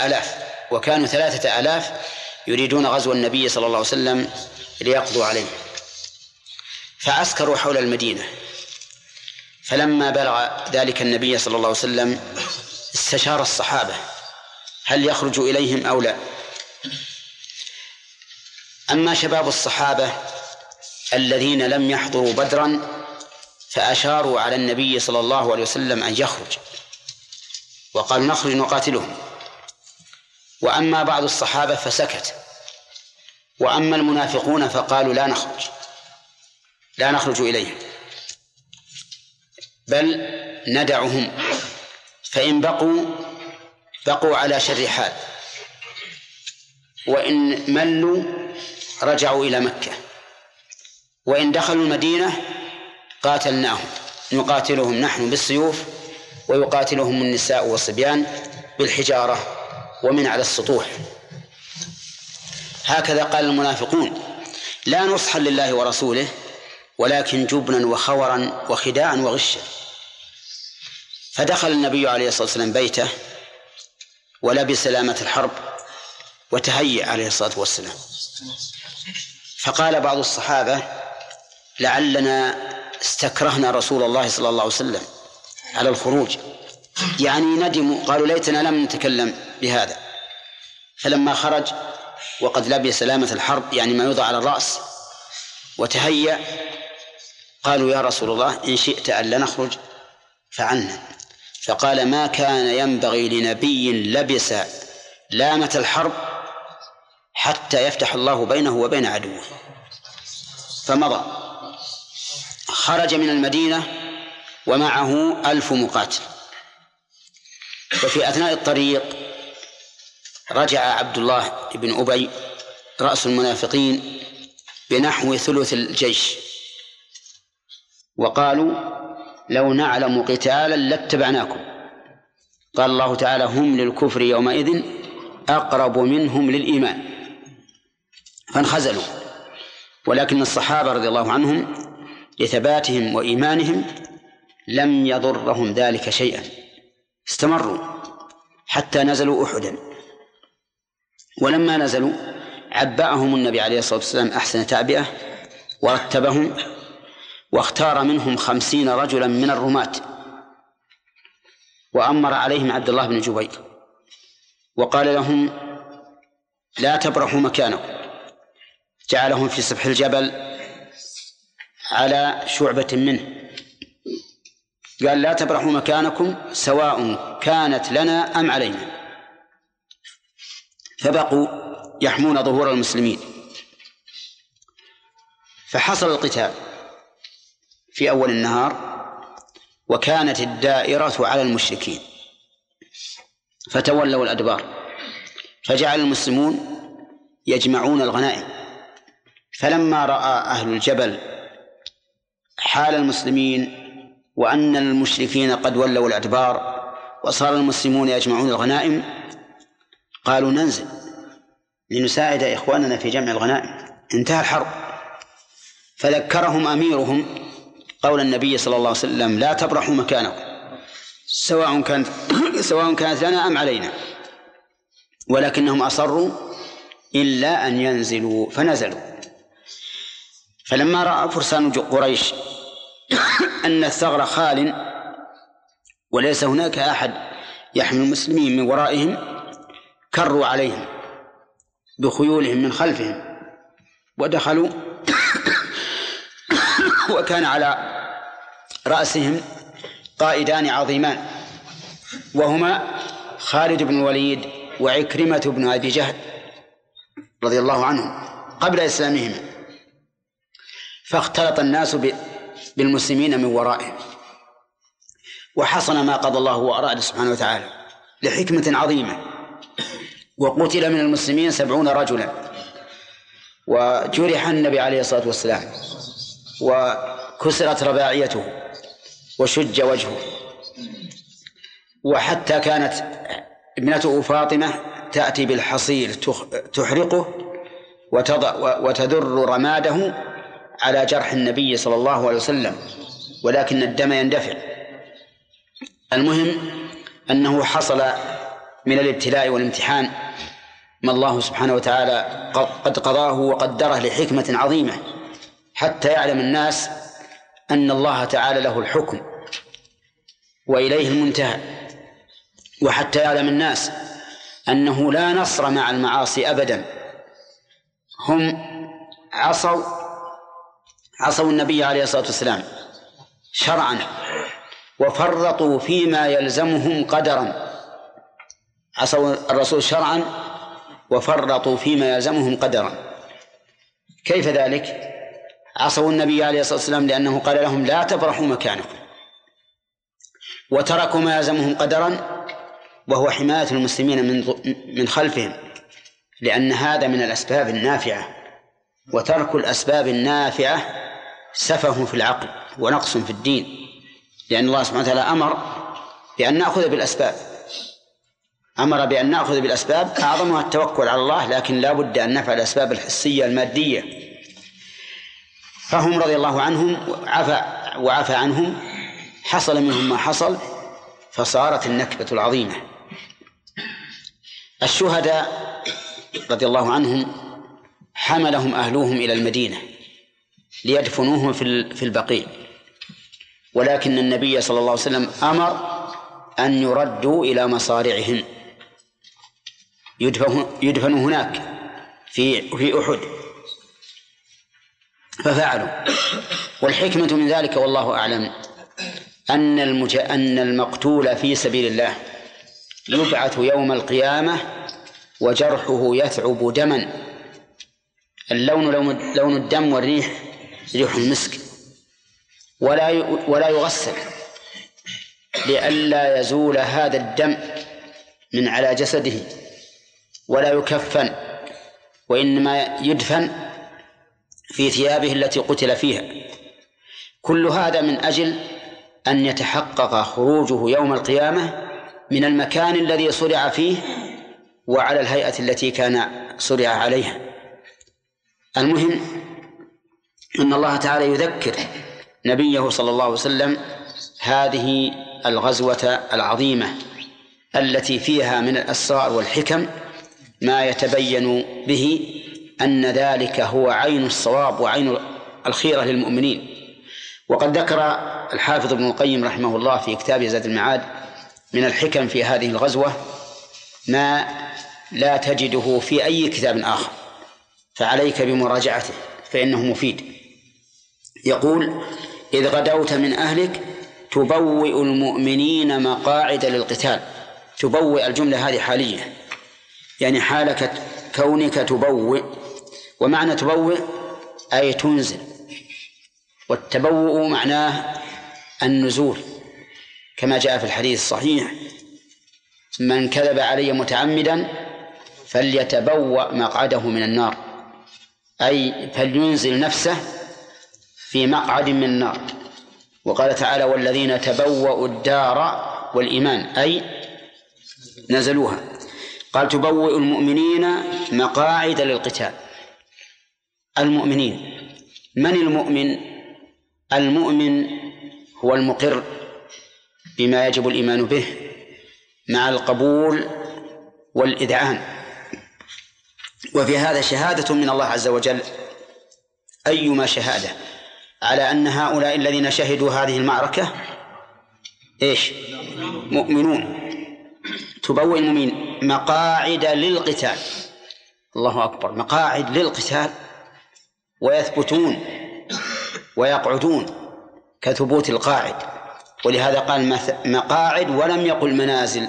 3000 يريدون غزو النبي صلى الله عليه وسلم ليقضوا عليه. فعسكروا حول المدينة. فلما بلغ ذلك النبي صلى الله عليه وسلم استشار الصحابة هل يخرج إليهم أو لا. أما شباب الصحابة الذين لم يحضروا بدرا فأشاروا على النبي صلى الله عليه وسلم أن يخرج، وقالوا نخرج نقاتلهم. وأما بعض الصحابة فسكت. وأما المنافقون فقالوا لا نخرج إليهم، بل ندعهم، فإن بقوا على شر حال، وإن ملوا رجعوا إلى مكة، وإن دخلوا المدينة قاتلناهم، نقاتلهم نحن بالسيوف ويقاتلهم النساء والصبيان بالحجارة ومن على السطوح. هكذا قال المنافقون. لا نصحا لله ورسوله ولكن جبنا وخورا وخداعا وغشا. فدخل النبي عليه الصلاة والسلام بيته ولبس لامة الحرب وتهيأ عليه الصلاة والسلام. فقال بعض الصحابة لعلنا استكرهنا رسول الله صلى الله عليه وسلم على الخروج، يعني ندموا، قالوا ليتنا لم نتكلم بهذا. فلما خرج وقد لبس لامة الحرب يعني ما يوضع على الرأس وتهيأ، قالوا يا رسول الله إن شئت أن لا نخرج فعلنا. فقال ما كان ينبغي لنبي لبس لامة الحرب حتى يفتح الله بينه وبين عدوه. فمضى، خرج من المدينة ومعه 1000 مقاتل. وفي أثناء الطريق رجع عبد الله بن أبي رأس المنافقين بنحو ثلث الجيش، وقالوا لو نعلم قتالا لاتبعناكم. قال الله تعالى هم للكفر يومئذ أقرب منهم للإيمان، فانخزلوا. ولكن الصحابة رضي الله عنهم لثباتهم وإيمانهم لم يضرهم ذلك شيئا، استمروا حتى نزلوا أحدا. ولما نزلوا عبأهم النبي عليه الصلاة والسلام أحسن تعبئة ورتبهم، واختار منهم 50 رجلا من الرماة، وأمر عليهم عبد الله بن جبير وقال لهم لا تبرحوا مكانكم. جعلهم في سفح الجبل على شعبة منه، قال لا تبرحوا مكانكم سواء كانت لنا أم علينا. فبقوا يحمون ظهور المسلمين. فحصل القتال في أول النهار، وكانت الدائرة على المشركين فتولوا الأدبار، فجعل المسلمون يجمعون الغنائم. فلما رأى أهل الجبل حال المسلمين وأن المشركين قد ولوا الأدبار وصار المسلمون يجمعون الغنائم، قالوا ننزل لنساعد إخواننا في جمع الغنائم، انتهى الحرب. فذكرهم أميرهم قول النبي صلى الله عليه وسلم لا تبرحوا مكانكم سواء كانت لنا أم علينا، ولكنهم أصروا إلا أن ينزلوا فنزلوا. فلما رأى فرسان قريش أن الثغر خال وليس هناك أحد يحمي المسلمين من ورائهم، كروا عليهم بخيولهم من خلفهم ودخلوا وكان على رأسهم قائدان عظيمان، وهما خالد بن الوليد وعكرمة بن أبي جهل رضي الله عنهم قبل إسلامهما. فاختلط الناس بالمسلمين من ورائهم، وحصل ما قضى الله وأراد سبحانه وتعالى لحكمة عظيمة. وقتل من المسلمين 70 رجلا، وجرح النبي عليه الصلاة والسلام، وكسرت رباعيته وشج وجهه، وحتى كانت ابنته فاطمة تأتي بالحصير تحرقه وتذر رماده على جرح النبي صلى الله عليه وسلم، ولكن الدم يندفع. المهم أنه حصل من الابتلاء والامتحان ما الله سبحانه وتعالى قد قضاه وقدره لحكمة عظيمة، حتى يعلم الناس أن الله تعالى له الحكم وإليه المنتهى، وحتى يعلم الناس أنه لا نصر مع المعاصي أبدا. هم عصوا النبي عليه الصلاة والسلام شرعا وفرطوا فيما يلزمهم قدرا، عصوا الرسول شرعا وفرطوا فيما يلزمهم قدرا. كيف ذلك؟ عصوا النبي عليه الصلاة والسلام لأنه قال لهم لا تبرحوا مكانكم، وتركوا ما يلزمهم قدرا وهو حماية المسلمين من خلفهم، لأن هذا من الأسباب النافعة، وترك الأسباب النافعة سفه في العقل ونقص في الدين، لأن الله سبحانه وتعالى أمر بأن نأخذ بالأسباب، أمر بأن نأخذ بالأسباب، أعظمها التوكل على الله، لكن لا بد أن نفعل الأسباب الحسية المادية فهم رضي الله عنهم وعفى عنهم، حصل منهم ما حصل، فصارت النكبة العظيمة. الشهداء رضي الله عنهم حملهم أهلهم إلى المدينة ليدفنوهم في البقيع، ولكن النبي صلى الله عليه وسلم أمر أن يردوا إلى مصارعهم يدفنوا هناك في أحد، ففعلوا. والحكمة من ذلك والله أعلم أن المقتول في سبيل الله يبعث يوم القيامة وجرحه يثعب دما، اللون لون الدم والريح ريح المسك، ولا يغسل لئلا يزول هذا الدم من على جسده، ولا يكفن، وإنما يدفن في ثيابه التي قتل فيها. كل هذا من أجل أن يتحقق خروجه يوم القيامة من المكان الذي صرع فيه وعلى الهيئة التي كان صرع عليها. المهم أن الله تعالى يذكر نبيه صلى الله عليه وسلم هذه الغزوة العظيمة التي فيها من الأسرار والحكم ما يتبين به أن ذلك هو عين الصواب وعين الخيرة للمؤمنين. وقد ذكر الحافظ ابن القيم رحمه الله في كتاب زاد المعاد من الحكم في هذه الغزوة ما لا تجده في أي كتاب آخر، فعليك بمراجعته فإنه مفيد. يقول: إذ غدوت من أهلك تبوئ المؤمنين مقاعد للقتال. تبوئ الجملة هذه حالية، يعني حالك كونك تبوئ، ومعنى تبوئ أي تنزل، والتبوؤ معناه النزول، كما جاء في الحديث الصحيح: من كذب علي متعمدا فليتبوأ مقعده من النار، أي فلينزل نفسه في مقعد من النار. وقال تعالى: والذين تبوأوا الدار والإيمان، أي نزلوها. قال: تبوئ المؤمنين مقاعد للقتال. المؤمنين، من المؤمن؟ المؤمن هو المقر بما يجب الإيمان به مع القبول والإذعان. وفي هذا شهادة من الله عز وجل، أيما شهادة، على أن هؤلاء الذين شهدوا هذه المعركة مؤمنون. تبوئ المؤمنين مقاعد للقتال، الله أكبر، مقاعد للقتال، ويثبتون ويقعدون كثبوت القاعد، ولهذا قال مقاعد ولم يقل منازل.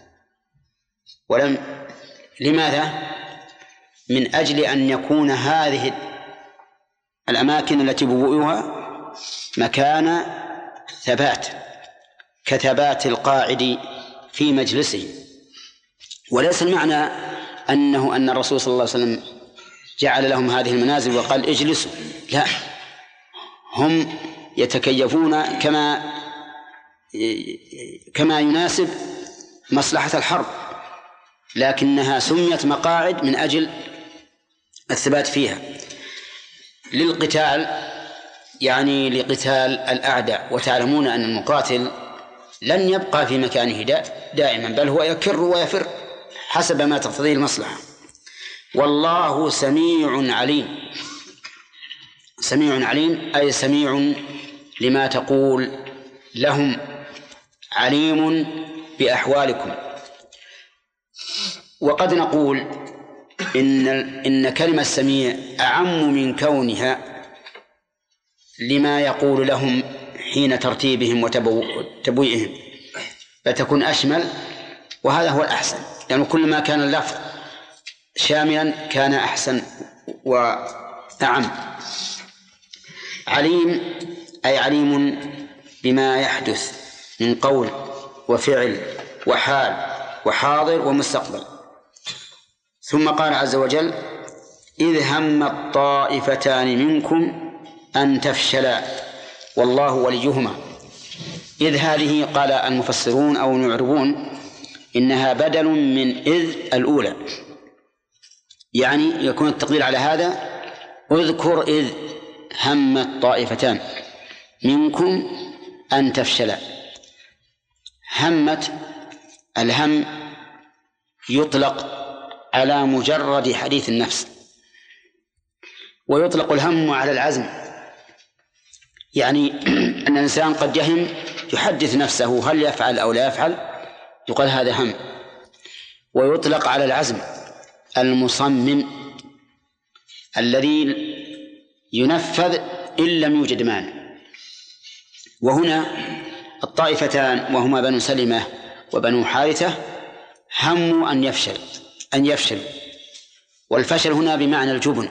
لماذا؟ من أجل أن يكون هذه الأماكن التي بوئوها مكان ثبات، كثبات القاعد في مجلسه. وليس المعنى أن الرسول صلى الله عليه وسلم جعل لهم هذه المنازل وقال اجلسوا، لا، هم يتكيفون كما يناسب مصلحة الحرب، لكنها سميت مقاعد من أجل الثبات فيها للقتال، يعني لقتال الأعداء. وتعلمون أن المقاتل لن يبقى في مكانه دائما، بل هو يكر ويفر حسب ما تقتضيه المصلحة. والله سميع عليم. سميع عليم أي سميع لما تقول لهم، عليم بأحوالكم. وقد نقول إن كلمة سميع أعم من كونها لما يقول لهم حين ترتيبهم وتبويئهم، فتكون أشمل، وهذا هو الأحسن، يعني كل ما كان اللفظ شاملا كان أحسن وأعم. عليم أي عليم بما يحدث من قول وفعل وحال وحاضر ومستقبل. ثم قال عز وجل: إذ هم الطائفتان منكم أن تفشلا والله وليهما. إذ هذه قال المفسرون أو المعربون إنها بدل من إذ الأولى، يعني يكون التقدير على هذا: اذكر إذ همت طائفتان منكم أن تفشلا. همت، الهم يطلق على مجرد حديث النفس، ويطلق الهم على العزم، يعني أن الإنسان قد يهم يحدث نفسه هل يفعل أو لا يفعل، يقال هذا هم. ويطلق على العزم المصمم الذي ينفذ إن لم يوجد مانع. وهنا الطائفتان وهما بنو سلمة وبنو حارثة هموا أن يفشل، والفشل هنا بمعنى الجبن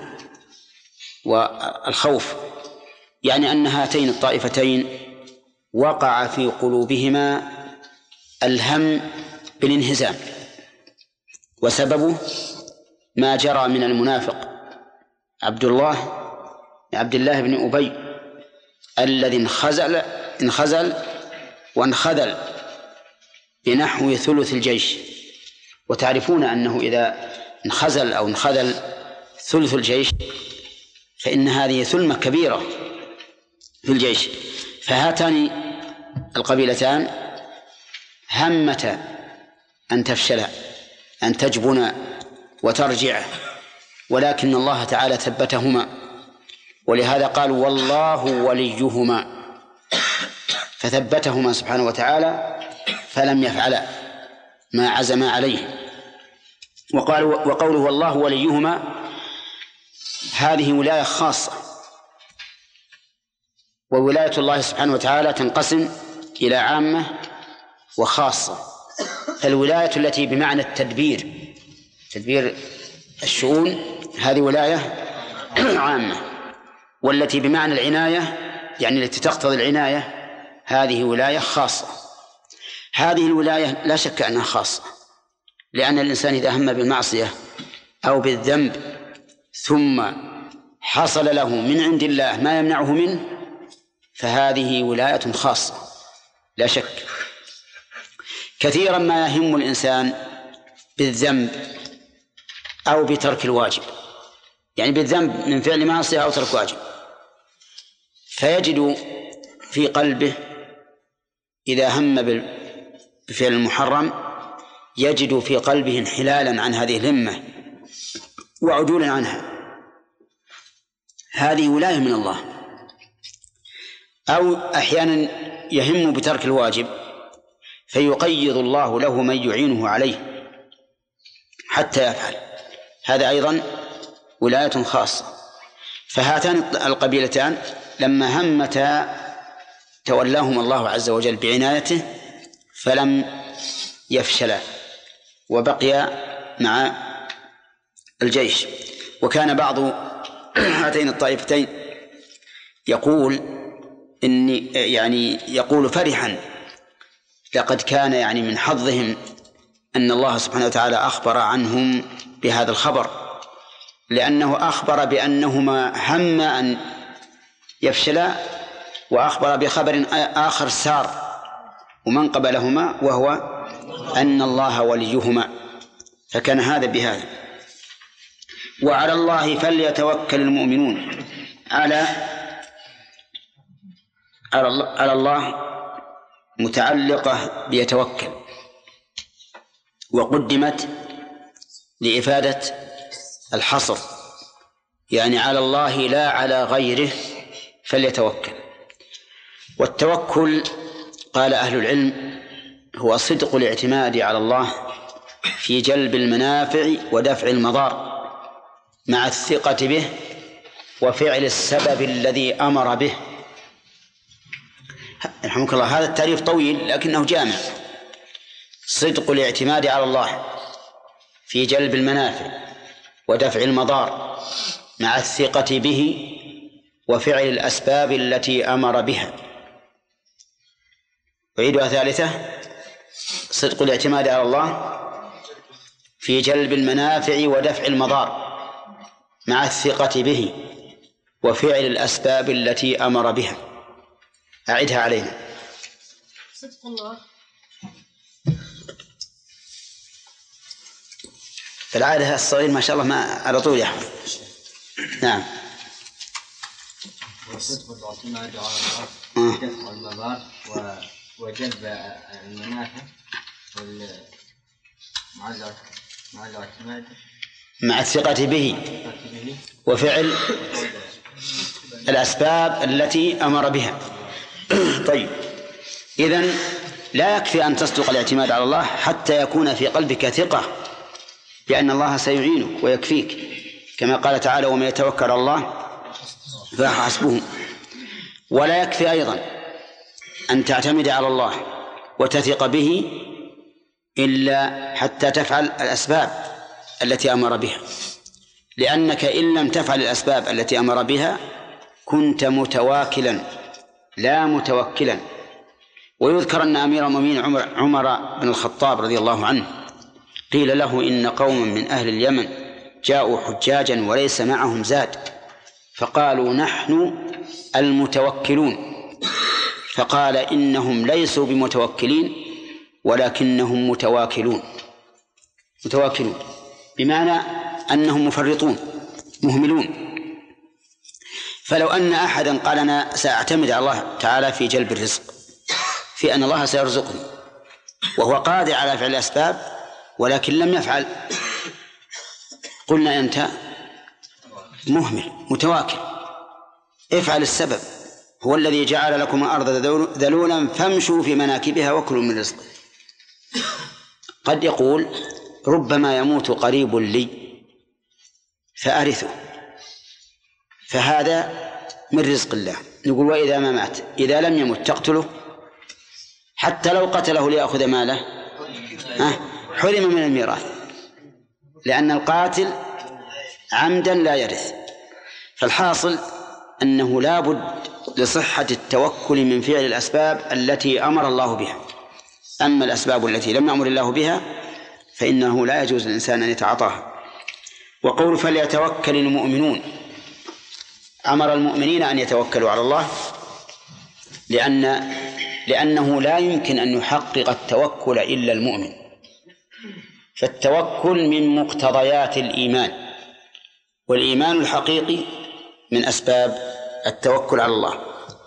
والخوف، يعني أن هاتين الطائفتين وقع في قلوبهما الهم بالانهزام، وسببه ما جرى من المنافق عبد الله بن أبي الذي انخزل وانخذل بنحو ثلث الجيش. وتعرفون أنه إذا انخزل أو انخذل ثلث الجيش فإن هذه ثلمة كبيرة في الجيش. فهاتان القبيلتان همتا أن تفشلا، أن تجبنا وترجع، ولكن الله تعالى ثبتهما، ولهذا قالوا والله وليهما، فثبتهما سبحانه وتعالى فلم يفعلا ما عزم عليه. وقوله والله وليهما هذه ولاية خاصة، وولاية الله سبحانه وتعالى تنقسم إلى عامة وخاصة. فالولاية التي بمعنى تدبير الشؤون هذه ولاية عامة، والتي بمعنى العناية يعني التي تقتضي العناية هذه ولاية خاصة. هذه الولاية لا شك أنها خاصة، لأن الإنسان إذا هم بالمعصية أو بالذنب ثم حصل له من عند الله ما يمنعه منه فهذه ولاية خاصة لا شك. كثيرا ما يهم الإنسان بالذنب أو بترك الواجب، يعني بالذنب من فعل معصية أو ترك واجب، فيجد في قلبه إذا هم بفعل المحرم يجد في قلبه انحلالا عن هذه الهمة وعدولا عنها. هذه ولاية من الله. أو أحيانا يهم بترك الواجب فيقيض الله له من يعينه عليه حتى يفعل، هذا أيضا ولاية خاصة. فهاتان القبيلتان لما همتا تولاهم الله عز وجل بعنايته فلم يفشلا وبقي مع الجيش. وكان بعض هاتين الطائفتين يقول فرحا لقد كان يعني من حظهم أن الله سبحانه وتعالى أخبر عنهم بهذا الخبر، لأنه أخبر بأنهما هم أن يفشلا، وأخبر بخبر آخر سار ومن قبلهما وهو أن الله وليهما، فكان هذا بهذا. وعلى الله فليتوكل المؤمنون. على الله متعلقة بيتوكل، وقدمت لإفادة الحصر، يعني على الله لا على غيره فليتوكل. والتوكل قال أهل العلم هو صدق الاعتماد على الله في جلب المنافع ودفع المضار مع الثقة به وفعل السبب الذي أمر به. رحمك الله، هذا التعريف طويل لكنه جامع. صدق الاعتماد على الله في جلب المنافع ودفع المضار مع الثقة به وفعل الأسباب التي أمر بها. أعيدها ثالثة: صدق الاعتماد على الله في جلب المنافع ودفع المضار مع الثقة به وفعل الأسباب التي أمر بها. أعدها علينا. صدق الله فالعادة الصغير ما شاء الله ما على طول يحفظ. نعم. وصدق الاعتماد على الله دفع المضار وجلب المنافع مع الاعتماد مع الثقة به وفعل الأسباب التي أمر بها. طيب، إذن لا يكفي أن تصدق الاعتماد على الله حتى يكون في قلبك ثقة بأن الله سيعينك ويكفيك، كما قال تعالى: ومن يتوكل على الله فهو حسبه. ولا يكفي أيضا أن تعتمد على الله وتثق به إلا حتى تفعل الأسباب التي أمر بها، لأنك إن لم تفعل الأسباب التي أمر بها كنت متواكلا لا متوكلا. ويذكر أن أمير المؤمنين عمر بن الخطاب رضي الله عنه قيل له: إن قوما من أهل اليمن جاءوا حجاجا وليس معهم زاد، فقالوا: نحن المتوكلون. فقال: إنهم ليسوا بمتوكلين ولكنهم متواكلون بمعنى أنهم مفرطون مهملون. فلو أن أحدا قال: أنا سأعتمد على الله تعالى في جلب الرزق، في أن الله سيرزقني، وهو قادر على فعل الأسباب ولكن لم يفعل، قلنا: أنت مهمل متواكل، افعل السبب، هو الذي جعل لكم الأرض ذلولا فامشوا في مناكبها وكلوا من رزقه. قد يقول: ربما يموت قريب لي فأرثه، فهذا من رزق الله. نقول: وإذا ما مات، إذا لم يمت تقتله؟ حتى لو قتله ليأخذ ماله حرم من الميراث، لأن القاتل عمدا لا يرث. فالحاصل أنه لا بد لصحة التوكل من فعل الأسباب التي أمر الله بها. أما الأسباب التي لم يأمر الله بها فإنه لا يجوز للإنسان أن يتعاطاها. وقول: فليتوكل المؤمنون، أمر المؤمنين أن يتوكلوا على الله، لأنه لا يمكن أن يحقق التوكل إلا المؤمن. فالتوكل من مقتضيات الإيمان، والإيمان الحقيقي من أسباب التوكل على الله.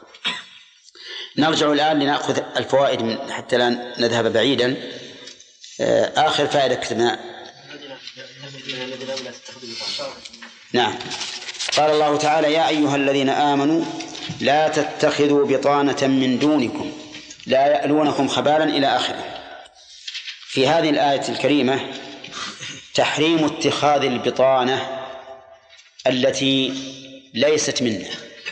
نرجع الآن لنأخذ الفوائد حتى لا نذهب بعيدا. آخر فائدة كتبنا. نعم، قال الله تعالى: يا أيها الذين آمنوا لا تتخذوا بطانة من دونكم لا يألونكم خبالا إلى آخره. في هذه الآية الكريمة تحريم اتخاذ البطانة التي ليست منا،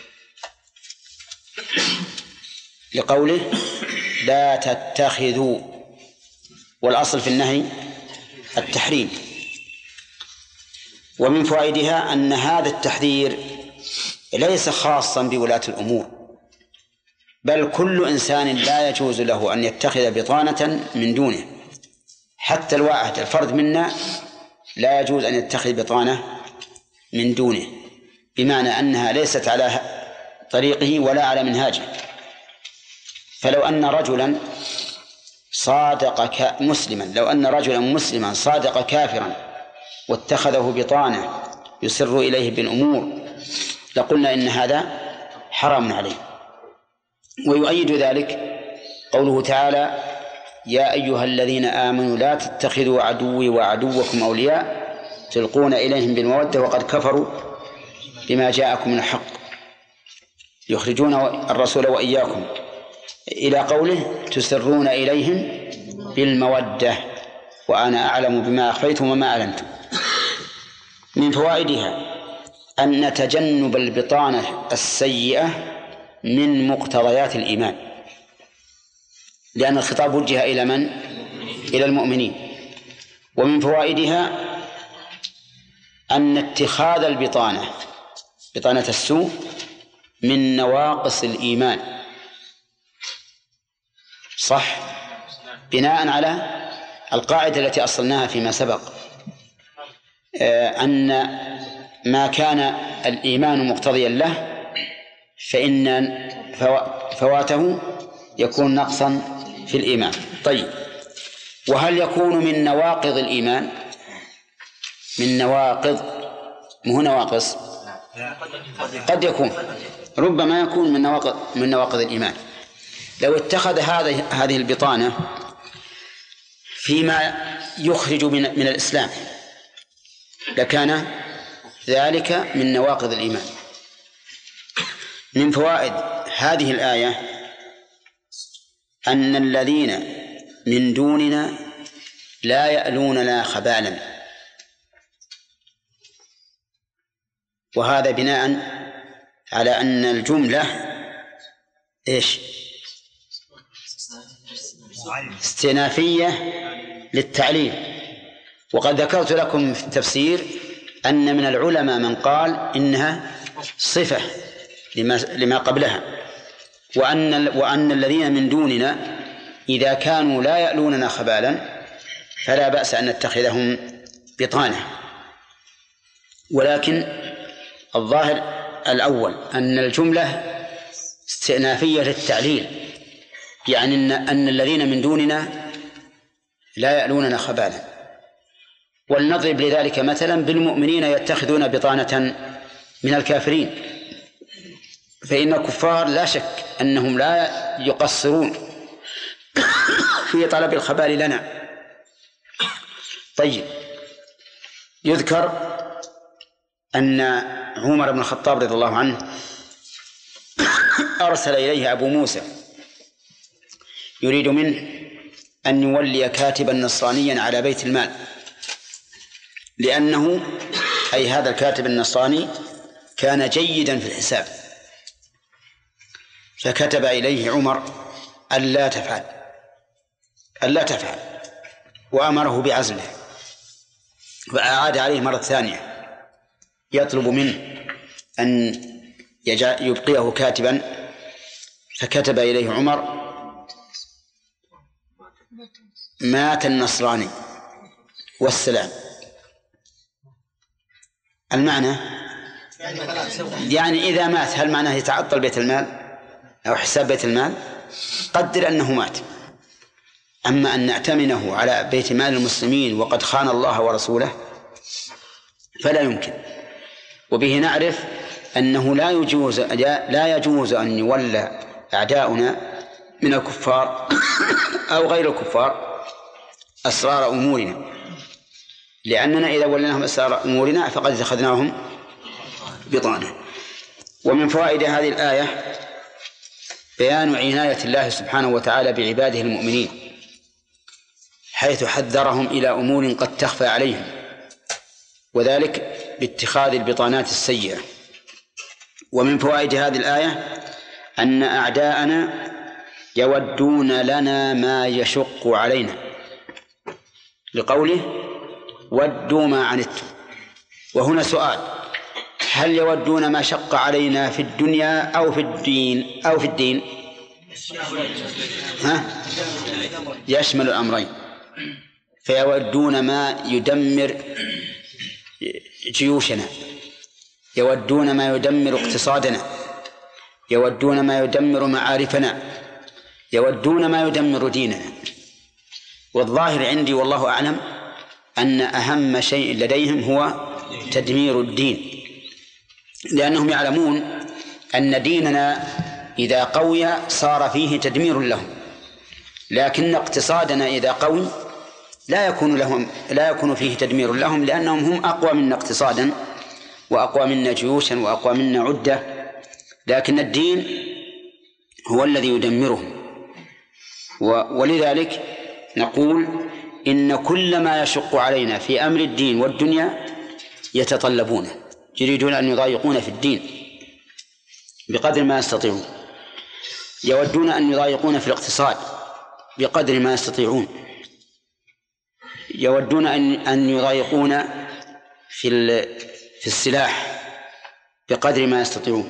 لقوله: لا تتخذوا، والأصل في النهي التحريم. ومن فوائدها أن هذا التحذير ليس خاصا بولاة الأمور، بل كل إنسان لا يجوز له أن يتخذ بطانة من دونه. حتى الواحد الفرد منا لا يجوز أن يتخذ بطانة من دونه، بمعنى أنها ليست على طريقه ولا على منهاجه. فلو أن رجلا صادق مسلما، لو أن رجلا مسلما صادق كافرا واتخذه بطانة يسر إليه بالأمور، لقلنا إن هذا حرام عليه. ويؤيد ذلك قوله تعالى: يا أيها الذين آمنوا لا تتخذوا عدوي وعدوكم أولياء تلقون إليهم بالمودة وقد كفروا بما جاءكم من الحق يخرجون الرسول وإياكم، إلى قوله: تسرون إليهم بالمودة وأنا أعلم بما أخفيتم وما أعلنتم. من فوائدها أن تجنب البطانة السيئة من مقتضيات الإيمان، لأن الخطاب وجه إلى من؟ إلى المؤمنين. ومن فوائدها أن اتخاذ البطانة، بطانة السوء، من نواقص الإيمان، صح، بناء على القاعدة التي أصلناها فيما سبق، أن ما كان الإيمان مقتضيا له فإن فواته يكون نقصا في الإيمان. طيب، وهل يكون من نواقض الإيمان؟ من نواقض، مو نواقص، قد يكون، ربما يكون من نواقض الإيمان. لو اتخذ هذه البطانة فيما يخرج من الإسلام لكان ذلك من نواقض الإيمان. من فوائد هذه الآية أن الذين من دوننا لا يألوننا خبالا، وهذا بناء على أن الجملة إيش؟ استئنافية للتعليل. وقد ذكرت لكم في التفسير أن من العلماء من قال إنها صفة لما قبلها، وأن الذين من دوننا إذا كانوا لا يألوننا خبالا فلا بأس أن نتخذهم بطانة. ولكن الظاهر الأول أن الجملة استئنافية للتعليل، يعني أن الذين من دوننا لا يألوننا خبالا. ولنضرب لذلك مثلا بالمؤمنين يتخذون بطانة من الكافرين، فإن الكفار لا شك أنهم لا يقصرون في طلب الخبال لنا. طيب، يذكر أن عمر بن الخطاب رضي الله عنه أرسل إليه أبو موسى يريد منه أن يولي كاتبا نصرانيا على بيت المال، لأنه أي هذا الكاتب النصراني كان جيدا في الحساب. فكتب إليه عمر ألا تفعل وأمره بعزله، وأعاد عليه مرة ثانية يطلب منه أن يبقيه كاتبا. فكتب إليه عمر: مات النصراني والسلام. المعنى يعني إذا مات هل معناه يتعطل بيت المال أو حساب بيت المال؟ قدر أنه مات. أما أن نأتمنه على بيت مال المسلمين وقد خان الله ورسوله فلا يمكن. وبه نعرف أنه لا يجوز أن يولى أعداؤنا من الكفار أو غير الكفار أسرار أمورنا، لأننا إذا وليناهم أسرار أمورنا فقد اتخذناهم بطانة. ومن فوائد هذه الآية بيان عناية الله سبحانه وتعالى بعباده المؤمنين، حيث حذرهم إلى أمور قد تخفى عليهم، وذلك باتخاذ البطانات السيئة. ومن فوائد هذه الآية أن أعداءنا يودون لنا ما يشق علينا، لقوله ودوا ما عنتم. وهنا سؤال: هل يودون ما شق علينا في الدنيا أو في الدين؟ يشمل الأمرين. فيودون ما يدمر جيوشنا، يودون ما يدمر اقتصادنا، يودون ما يدمر معارفنا، يودون ما يدمر ديننا. والظاهر عندي والله أعلم أن أهم شيء لديهم هو تدمير الدين، لأنهم يعلمون أن ديننا إذا قوي صار فيه تدمير لهم، لكن اقتصادنا إذا قوي لا يكون فيه تدمير لهم، لأنهم هم أقوى منا اقتصادا وأقوى منا جيوشا وأقوى منا عدة، لكن الدين هو الذي يدمرهم. ولذلك نقول إن كل ما يشق علينا في أمر الدين والدنيا يتطلبونه، يريدون أن يضايقون في الدين بقدر ما يستطيعون، يودون أن يضايقون في الاقتصاد بقدر ما يستطيعون، يودون أن يضايقون في السلاح بقدر ما يستطيعون،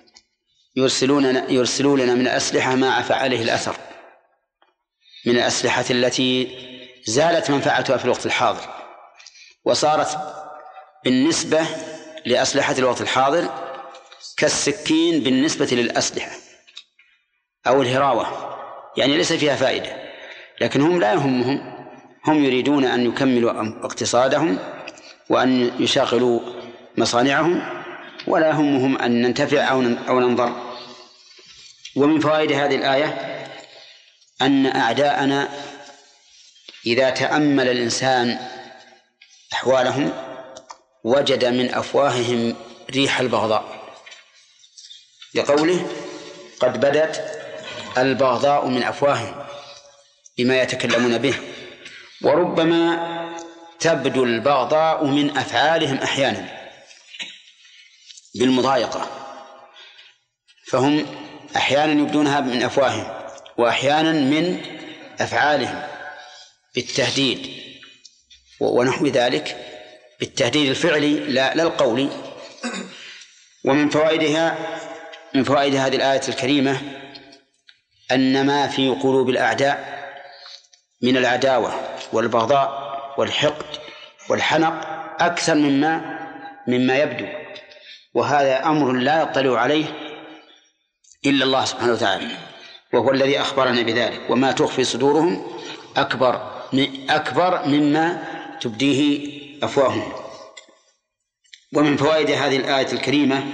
يرسلون لنا من الأسلحة ما عفى عليه الأثر، من الأسلحة التي زالت منفعتها في الوقت الحاضر، وصارت بالنسبة لأسلحة الوقت الحاضر كالسكين بالنسبة للأسلحة أو الهراوة، يعني ليس فيها فائدة. لكن هم لا يهمهم، هم يريدون أن يكملوا اقتصادهم وأن يشغلوا مصانعهم ولا همهم أن ننتفع أو ننضر. ومن فوائد هذه الآية أن أعداءنا إذا تأمل الإنسان أحوالهم وجد من أفواههم ريح البغضاء، لقوله قد بدت البغضاء من أفواههم بما يتكلمون به. وربما تبدو البغضاء من أفعالهم أحيانا بالمضايقة، فهم أحيانا يبدونها من أفواههم وأحيانا من أفعالهم بالتهديد ونحو ذلك، بالتهديد الفعلي لا القولي. ومن فوائد هذه الآية الكريمة أن ما في قلوب الأعداء من العداوة والبغضاء والحقد والحنق أكثر مما يبدو، وهذا أمر لا يطلع عليه إلا الله سبحانه وتعالى، وهو الذي أخبرنا بذلك: وما تخفي صدورهم أكبر مما تبديه أفواههم. ومن فوائد هذه الآية الكريمة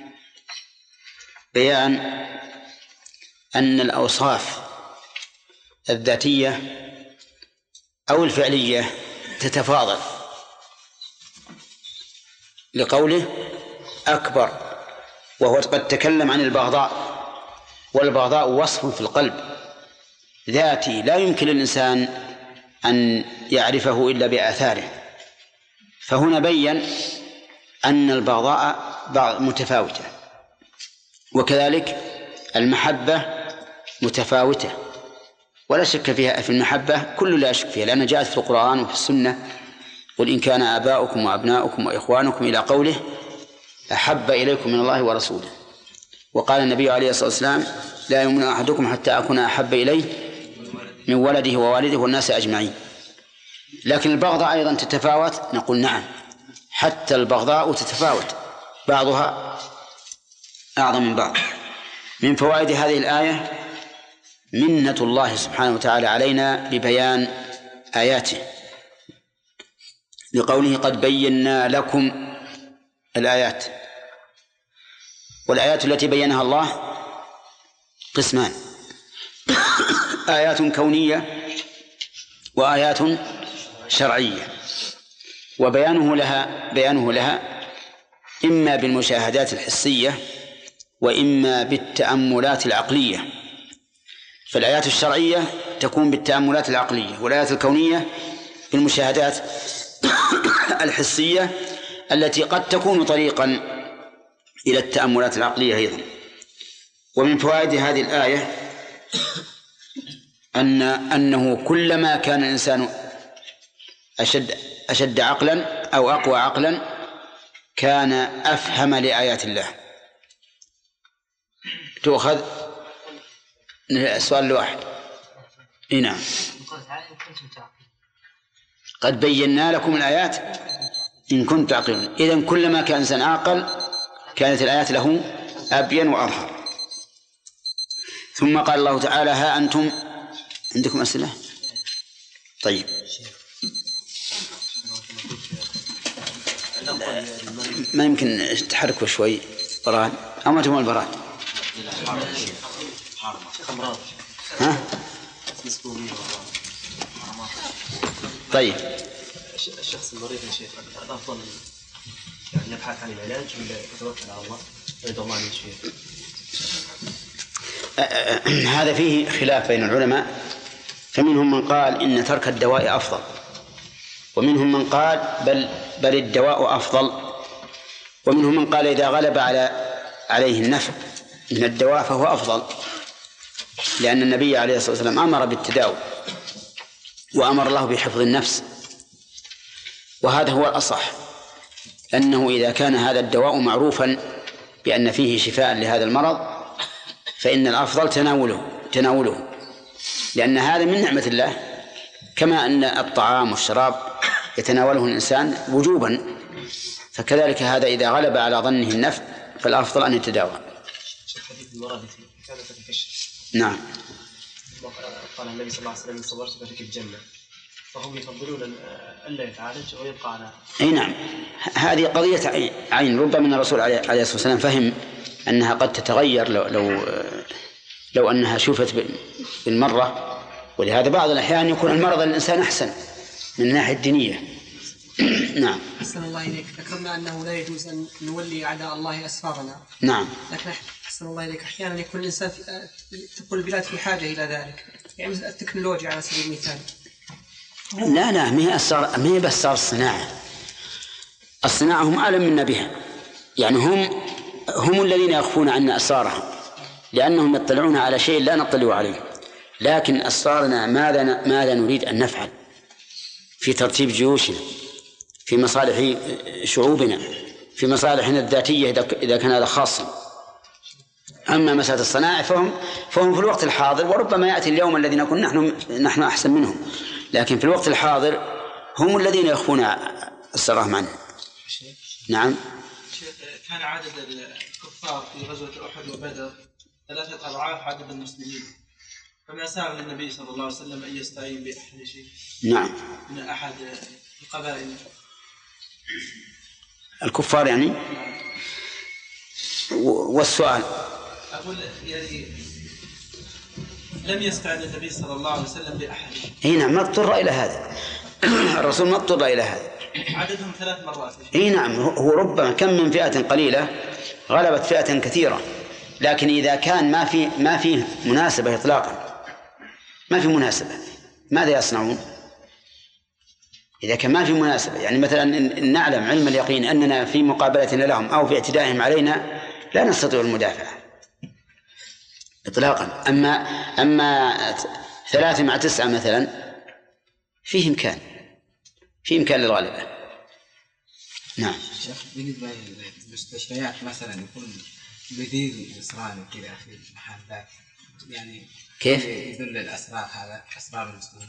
بيان أن الأوصاف الذاتية أو الفعلية تتفاضل، لقوله أكبر، وهو قد تكلم عن البغضاء، والبغضاء وصف في القلب ذاتي لا يمكن للإنسان أن يعرفه إلا بآثاره، فهنا بين أن البغضاء متفاوتة، وكذلك المحبة متفاوتة، ولا شك فيها في المحبة، كل لا شك فيها، لأنها جاءت في القرآن وفي السنة: قل إن كان آباؤكم وأبناؤكم وإخوانكم إلى قوله أحب إليكم من الله ورسوله. وقال النبي عليه الصلاة والسلام: لا يؤمن أحدكم حتى أكون أحب إليه من ولده ووالده والناس أجمعين. لكن البغضاء أيضا تتفاوت، نقول نعم، حتى البغضاء تتفاوت، بعضها أعظم من بعض. من فوائد هذه الآية منة الله سبحانه وتعالى علينا ببيان آياته، لقوله قد بينا لكم الآيات. والآيات التي بينها الله قسمان: آيات كونية وآيات شرعية. وبيانه لها إما بالمشاهدات الحسية وإما بالتأملات العقلية. فالآيات الشرعية تكون بالتأملات العقلية، والآيات الكونية بالمشاهدات الحسية التي قد تكون طريقا إلى التأملات العقلية أيضا. ومن فوائد هذه الآية أنه كلما كان الإنسان أشد عقلا أو أقوى عقلا كان أفهم لآيات الله. تؤخذ السؤال الواحد. نعم، قد بينا لكم الآيات إن كنتم تعقلون. إذن كلما كان الإنسان عاقل كانت الآيات له أبين وأظهر. ثم قال الله تعالى: ها أنتم عندكم أسئلة؟ طيب، ما يمكن تحركوا شوي براد أو أنتم البراد؟ ها؟ طيب، الشخص المريض يا شيخ الأفضل يعني يبحث عن العلاج ولا يتوكل على الله ويدعو الله من يشفيه؟ هذا فيه خلاف بين العلماء، فمنهم من قال إن ترك الدواء أفضل، ومنهم من قال بل الدواء أفضل، ومنهم من قال إذا غلب عليه النفع من الدواء فهو أفضل، لأن النبي عليه الصلاة والسلام أمر بالتداوي وأمر الله بحفظ النفس، وهذا هو الأصح، أنه إذا كان هذا الدواء معروفا بأن فيه شفاء لهذا المرض فإن الأفضل تناوله، لأن هذا من نعمة الله، كما أن الطعام والشراب يتناوله الإنسان وجوبا، فكذلك هذا إذا غلب على ظنه النفع فالأفضل أن يتداوى. نعم. قال النبي صلى الله عليه وسلم: صبرت فلك الجنة، فهم يفضلون ألا يتعالج ويبقى على. أي نعم، هذه قضية عين. ربما الرسول عليه الصلاة والسلام فهم أنها قد تتغير لو أنها شوفت بالمرة، ولهذا بعض الأحيان يكون المرض الإنسان أحسن من الناحية الدينية. نعم. أحسن الله إليك، ذكرنا أنه لا يجوز أن نولي أعداء الله أسفارنا. نعم. لكن أحسن الله إليك أحيانا يكون الإنسان تكون البلاد في حاجة إلى ذلك، يعني مثل التكنولوجيا على سبيل المثال. لا ما هي بس صار الصناعة هم أعلم منا بها، يعني هم الذين يخفون عنا أسرارهم، لأنهم يطلعون على شيء لا نطلع عليه. لكن أسرارنا ماذا نريد أن نفعل في ترتيب جيوشنا، في مصالح شعوبنا، في مصالحنا الذاتية إذا كان هذا خاصا. أما مسألة الصناعة فهم في الوقت الحاضر، وربما يأتي اليوم الذي نكون نحن أحسن منهم، لكن في الوقت الحاضر هم الذين يخفون أسرارهم عنه. نعم. كان عدد الكفار في غزوة أحد وبدر 3 أضعاف عدد المسلمين، فما ساغ للنبي صلى الله عليه وسلم أن يستعين بأحد شيء. نعم. من أحد القبائل الكفار يعني. والسؤال أقول يعني لم يستعن النبي صلى الله عليه وسلم بأحد. اي نعم، ما اضطر إلى هذا. الرسول ما اضطر إلى هذا. عددهم 3 مرات. اي نعم، هو ربما كم من فئة قليلة غلبت فئة كثيرة، لكن إذا كان ما في مناسبة إطلاقا، ما في مناسبة، ماذا يصنعون؟ إذا كان ما في مناسبة، يعني مثلا نعلم علم اليقين أننا في مقابلتنا لهم أو في اعتدائهم علينا لا نستطيع المدافعة إطلاقا. أما 3 مع 9 مثلا فيه إمكان للغلبة. نعم. شيخ، بالنسبة للمستشفيات مثلا يكون بديل إسرائيل كذا في المحلات، يعني كيف يدل الأسرار هذا أسرار المسلمين؟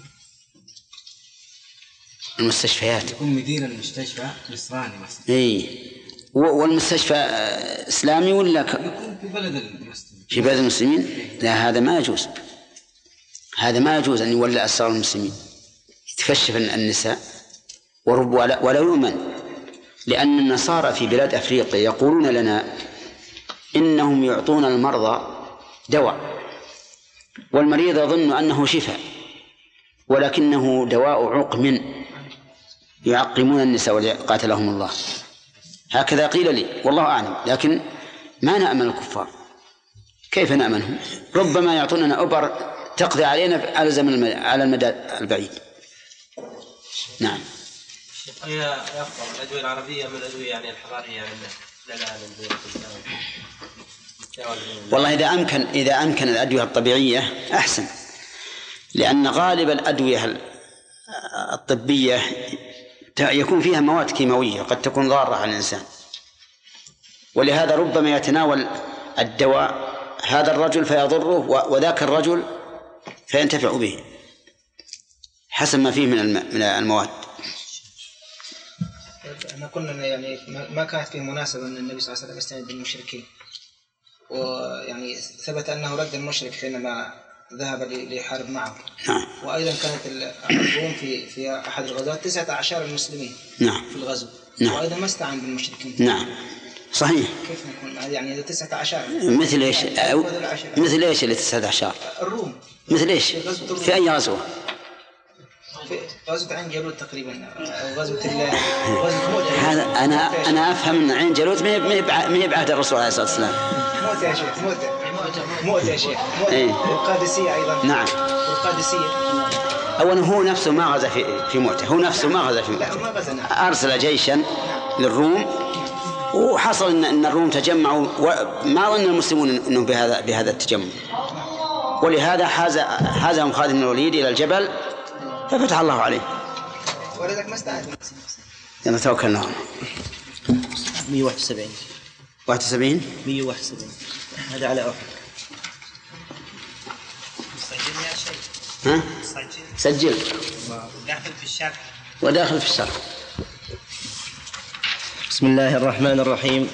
المستشفيات يكون مدير المستشفى نصراني مثلا. اي، والمستشفى اسلامي ولا يكون في بلد المسلمين؟ في بلد المسلمين؟ لا، هذا ما يجوز. هذا ما يجوز ان يولى اسرار المسلمين، يتكشف النساء ولا يؤمن. لان النصارى في بلاد افريقيا يقولون لنا انهم يعطون المرضى دواء، والمريض يظن انه شفاء، ولكنه دواء عقم يعقمون النساء قاتلهم الله. هكذا قيل لي، والله أعلم، لكن ما نأمن الكفار. كيف نأمنهم؟ ربما يعطوننا أبر تقضي علينا على المدى البعيد. نعم. هي أفضل الأدوية العربية من الأدوية يعني الحضارية عندنا للعالم. والله إذا أمكن الأدوية الطبيعية أحسن، لأن غالب الأدوية الطبية يكون فيها مواد كيماوية قد تكون ضارة على الإنسان، ولهذا ربما يتناول الدواء هذا الرجل فيضره وذاك الرجل فينتفع به حسب ما فيه من المواد. احنا قلنا يعني ما كانت فيه مناسبة أن النبي صلى الله عليه وسلم يستند بالمشركين، ويعني ثبت أنه رد المشرك حينما ذهب ليحارب معه. نعم. وأيضا كانت الروم في أحد الغزوات 19 المسلمين. نعم. في الغزو. نعم. وأيضا ما استعان بالمشركين. نعم صحيح. كيف نكون يعني 19 مثل إيش؟ مثل إيش اللي 19؟ الروم. مثل إيش؟ في أي غزوة؟ في غزوة عين جالوت تقريبا، غزوة موت. هذا أنا أفهم أن عين جالوت ما هي بعهد الرسول عليه الصلاة والسلام. موت يا شيخ، موت يا شيخ، موت. والقادسية أيضا. نعم. والقادسية. أولا هو نفسه ما غزا في موته، هو نفسه ما غزا في موته، أرسل جيشا للروم، وحصل أن الروم تجمعوا، وما ظن المسلمون أنهم بهذا التجمع، ولهذا حازهم خالد بن الوليد إلى الجبل ففتح الله عليه. ولذلك ما استعان. يلا توكلنا. 171. 71. 171 هذا على أحد. سجل يا شيخ. ها؟ سجل. وداخل في الشرح. وداخل في الشرح. بسم الله الرحمن الرحيم.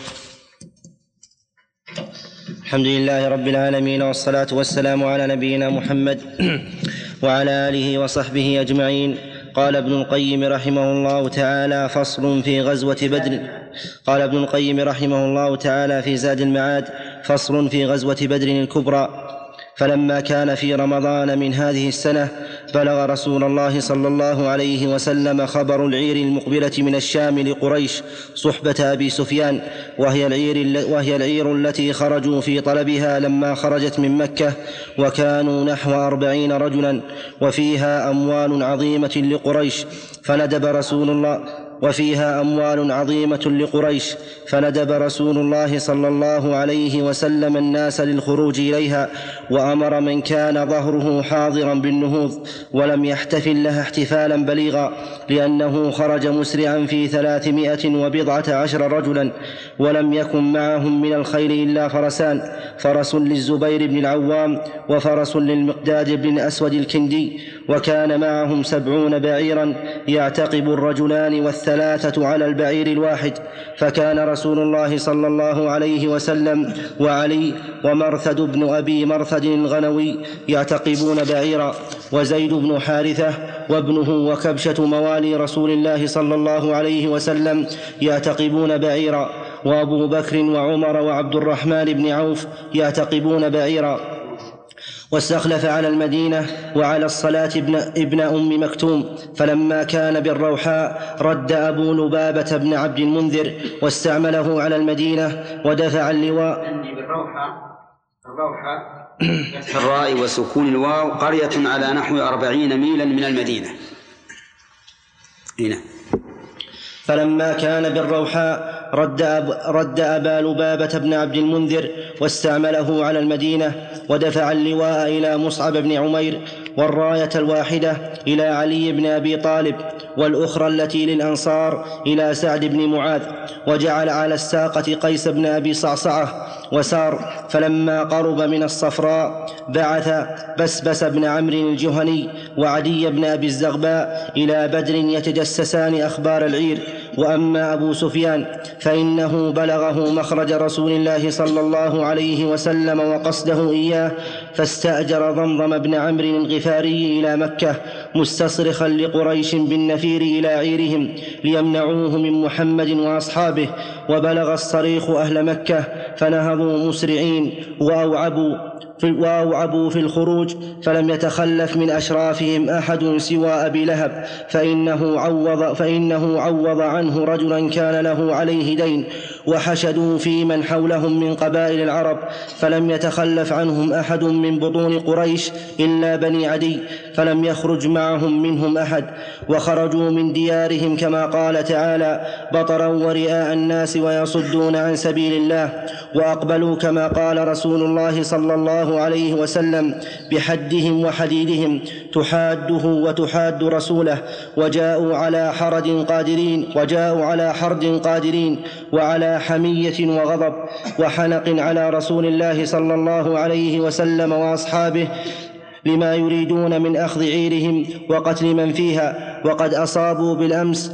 الحمد لله رب العالمين، والصلاة والسلام على نبينا محمد وعلى آله وصحبه أجمعين. قال ابن القيم رحمه الله تعالى فصل في غزوة بدر. قال ابن القيم رحمه الله تعالى في زاد المعاد فصل في غزوة بدر الكبرى. فلما كان في رمضان من هذه السنة بلغ رسول الله صلى الله عليه وسلم خبر العير المقبلة من الشام لقريش صحبة أبي سفيان، وهي العير التي خرجوا في طلبها لما خرجت من مكة، وكانوا نحو 40 رجلا، وفيها أموال عظيمة لقريش، فندب رسول الله صلى الله عليه وسلم الناس للخروج إليها، وأمر من كان ظهره حاضرا بالنهوض، ولم يحتفل لها احتفالا بليغا، لأنه خرج مسرعا في 319 رجلا، ولم يكن معهم من الخيل إلا فرسان، فرس للزبير بن العوام وفرس للمقداد بن أسود الكندي، وكان معهم 70 بعيرا يعتقب الرجلان والثلاثة على البعير الواحد. فكان رسول الله صلى الله عليه وسلم وعلي ومرثد بن أبي مرثد الغنوي يعتقبون بعيرا، وزيد بن حارثة وابنه وكبشة موالي رسول الله صلى الله عليه وسلم يعتقبون بعيرا، وأبو بكر وعمر وعبد الرحمن بن عوف يعتقبون بعيرا. واستخلف على المدينة وعلى الصلاة ابن أم مكتوم. فلما كان بالروحاء رد أبو لبابة بن عبد المنذر واستعمله على المدينة ودفع اللواء. الروحاء الراء وسكون الواو قرية على نحو 40 ميلا من المدينة. هنا. فلما كان بالروحاء رد أبا لبابة بن عبد المنذر واستعمله على المدينة ودفع اللواء إلى مصعب بن عمير، والراية الواحدة إلى علي بن أبي طالب، والأخرى التي للأنصار إلى سعد بن معاذ، وجعل على الساقة قيس بن أبي صعصعة وسار. فلما قرب من الصفراء بعث بسبس بن عمرو الجهني وعدي بن أبي الزغباء إلى بدر يتجسسان أخبار العير. وأما أبو سفيان فإنه بلغه مخرج رسول الله صلى الله عليه وسلم وقصده إياه، فاستأجر ضمضم بن عمرو الغفاري إلى مكة مستصرخا لقريش بالنفير إلى عيرهم ليمنعوه من محمد وأصحابه. وبلغ الصريخ أهل مكة فنهضوا مسرعين وأوعبوا في الخروج، فلم يتخلف من أشرافهم أحد سوى أبي لهب، فإنه عوض عنه رجلا كان له عليه دين، وحشدوا في من حولهم من قبائل العرب، فلم يتخلف عنهم أحد من بطون قريش إلا بني عدي، فلم يخرج معهم منهم أحد، وخرجوا من ديارهم كما قال تعالى بطرا ورئاء الناس ويصدون عن سبيل الله. وأقبلوا كما قال رسول الله صلى الله عليه وسلم بحدهم وحديدهم تحاده وتحاد رسوله، وجاءوا على حرد قادرين وعلى حمية وغضب وحنق على رسول الله صلى الله عليه وسلم وأصحابه لما يريدون من أخذ عيرهم وقتل من فيها. وقد أصابوا بالأمس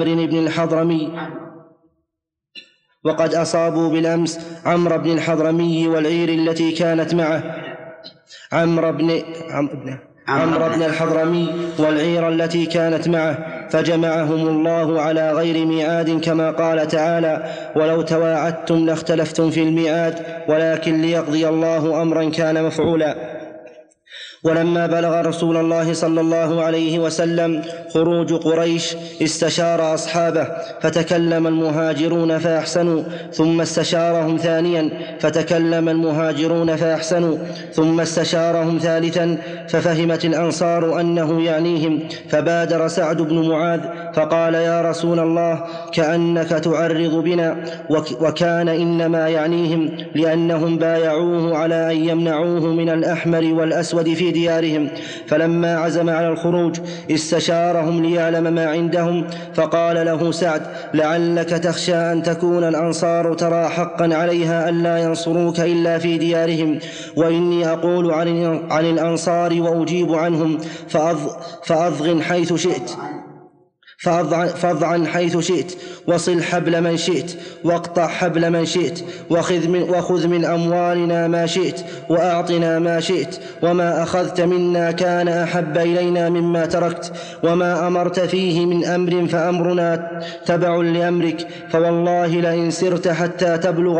عمرو بن الحضرمي والعير التي كانت معه عمرو بن الحضرمي والعير التي كانت معه، فجمعهم الله على غير ميعاد كما قال تعالى ولو تواعدتم لاختلفتم في الميعاد ولكن ليقضي الله أمرا كان مفعولا. ولما بلغ رسول الله صلى الله عليه وسلم خروج قريش استشار أصحابه فتكلم المهاجرون فأحسنوا، ثم استشارهم ثانيا فتكلم المهاجرون فأحسنوا، ثم استشارهم ثالثا ففهمت الأنصار أنه يعنيهم، فبادر سعد بن معاذ فقال يا رسول الله كأنك تعرض بنا، وكان إنما يعنيهم لأنهم بايعوه على أن يمنعوه من الأحمر والأسود في ديارهم. فلما عزم على الخروج استشارهم ليعلم ما عندهم، فقال له سعد لعلك تخشى أن تكون الأنصار ترى حقا عليها ألا ينصروك إلا في ديارهم، وإني أقول عن الأنصار وأجيب عنهم، فأضغن حيث شئت. فاضعن حيث شئت، وصل حبل من شئت، واقطع حبل من شئت، وخذ من أموالنا ما شئت، وأعطنا ما شئت، وما أخذت منا كان أحب إلينا مما تركت، وما أمرت فيه من أمر فأمرنا تبع لأمرك، فوالله لئن سرت حتى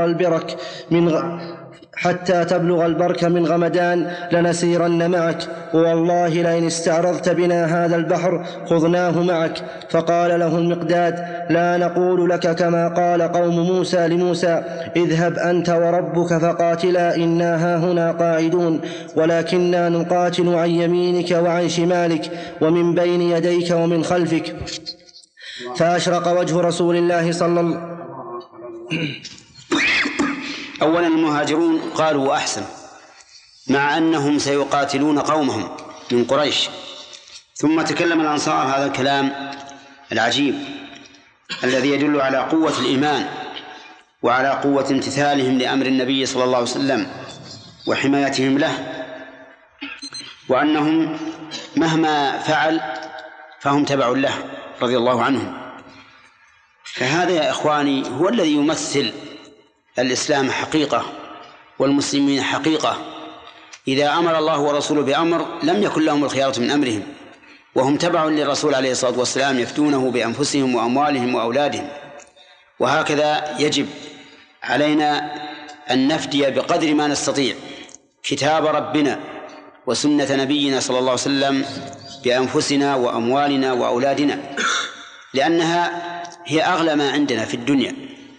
تبلغ البرك من غمدان لنسيرن معك، والله لئن استعرضت بنا هذا البحر خذناه معك. فقال له المقداد: لا نقول لك كما قال قوم موسى لموسى: اذهب أنت وربك فقاتلا إنا هاهنا قاعدون، ولكننا نقاتل عن يمينك وعن شمالك ومن بين يديك ومن خلفك. فأشرق وجه رسول الله صلى الله عليه وسلم. أولا المهاجرون قالوا وأحسن، مع أنهم سيقاتلون قومهم من قريش، ثم تكلم الأنصار هذا الكلام العجيب الذي يدل على قوة الإيمان وعلى قوة امتثالهم لأمر النبي صلى الله عليه وسلم وحمايتهم له، وأنهم مهما فعل فهم تبع له رضي الله عنهم. فهذا يا إخواني هو الذي يمثل الإسلام حقيقة والمسلمين حقيقة. إذا أمر الله ورسوله بأمر لم يكن لهم الخيارة من أمرهم، وهم تبع للرسول عليه الصلاة والسلام يفتونه بأنفسهم وأموالهم وأولادهم. وهكذا يجب علينا أن نفدي بقدر ما نستطيع كتاب ربنا وسنة نبينا صلى الله عليه وسلم بأنفسنا وأموالنا وأولادنا، لأنها هي أغلى ما عندنا في الدنيا.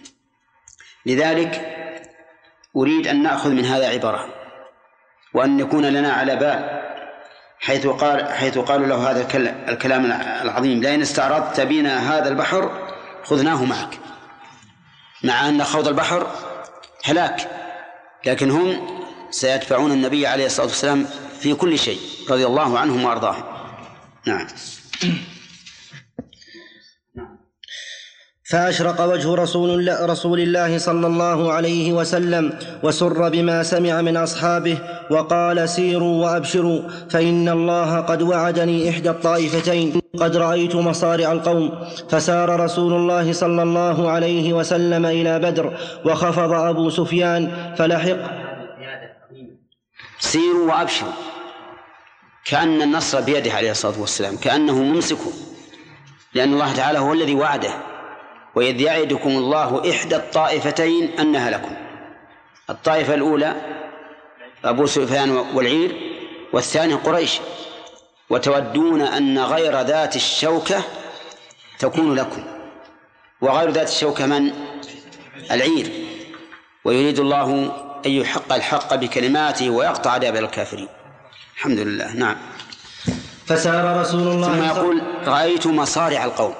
لذلك أريد أن نأخذ من هذا عبرة، وأن يكون لنا على بال حيث قالوا له هذا الكلام العظيم: لئن استعرضت بنا هذا البحر خذناه معك، مع أن خوض البحر هلاك، لكن هم سيتبعون النبي عليه الصلاة والسلام في كل شيء رضي الله عنهم وأرضاهم. نعم. فأشرق وجه رسول الله صلى الله عليه وسلم وسر بما سمع من أصحابه، وقال: سيروا وأبشروا، فإن الله قد وعدني إحدى الطائفتين، قد رأيت مصارع القوم. فسار رسول الله صلى الله عليه وسلم إلى بدر، وخفض أبو سفيان فلحق. سيروا وأبشروا، كأن النصر بيده عليه الصلاة والسلام، كأنه ممسكه، لأن الله تعالى هو الذي وعده: وإذ يعدكم الله إحدى الطائفتين أنها لكم. الطائفة الأولى أبو سفيان والعير، والثاني قريش، وتودون أن غير ذات الشوكة تكون لكم. وغير ذات الشوكة من؟ العير. ويريد الله أن يحق الحق بكلماته ويقطع دابر الكافرين. الحمد لله. نعم. فسار رسول الله ثم يقول: رأيت مصارع القوم،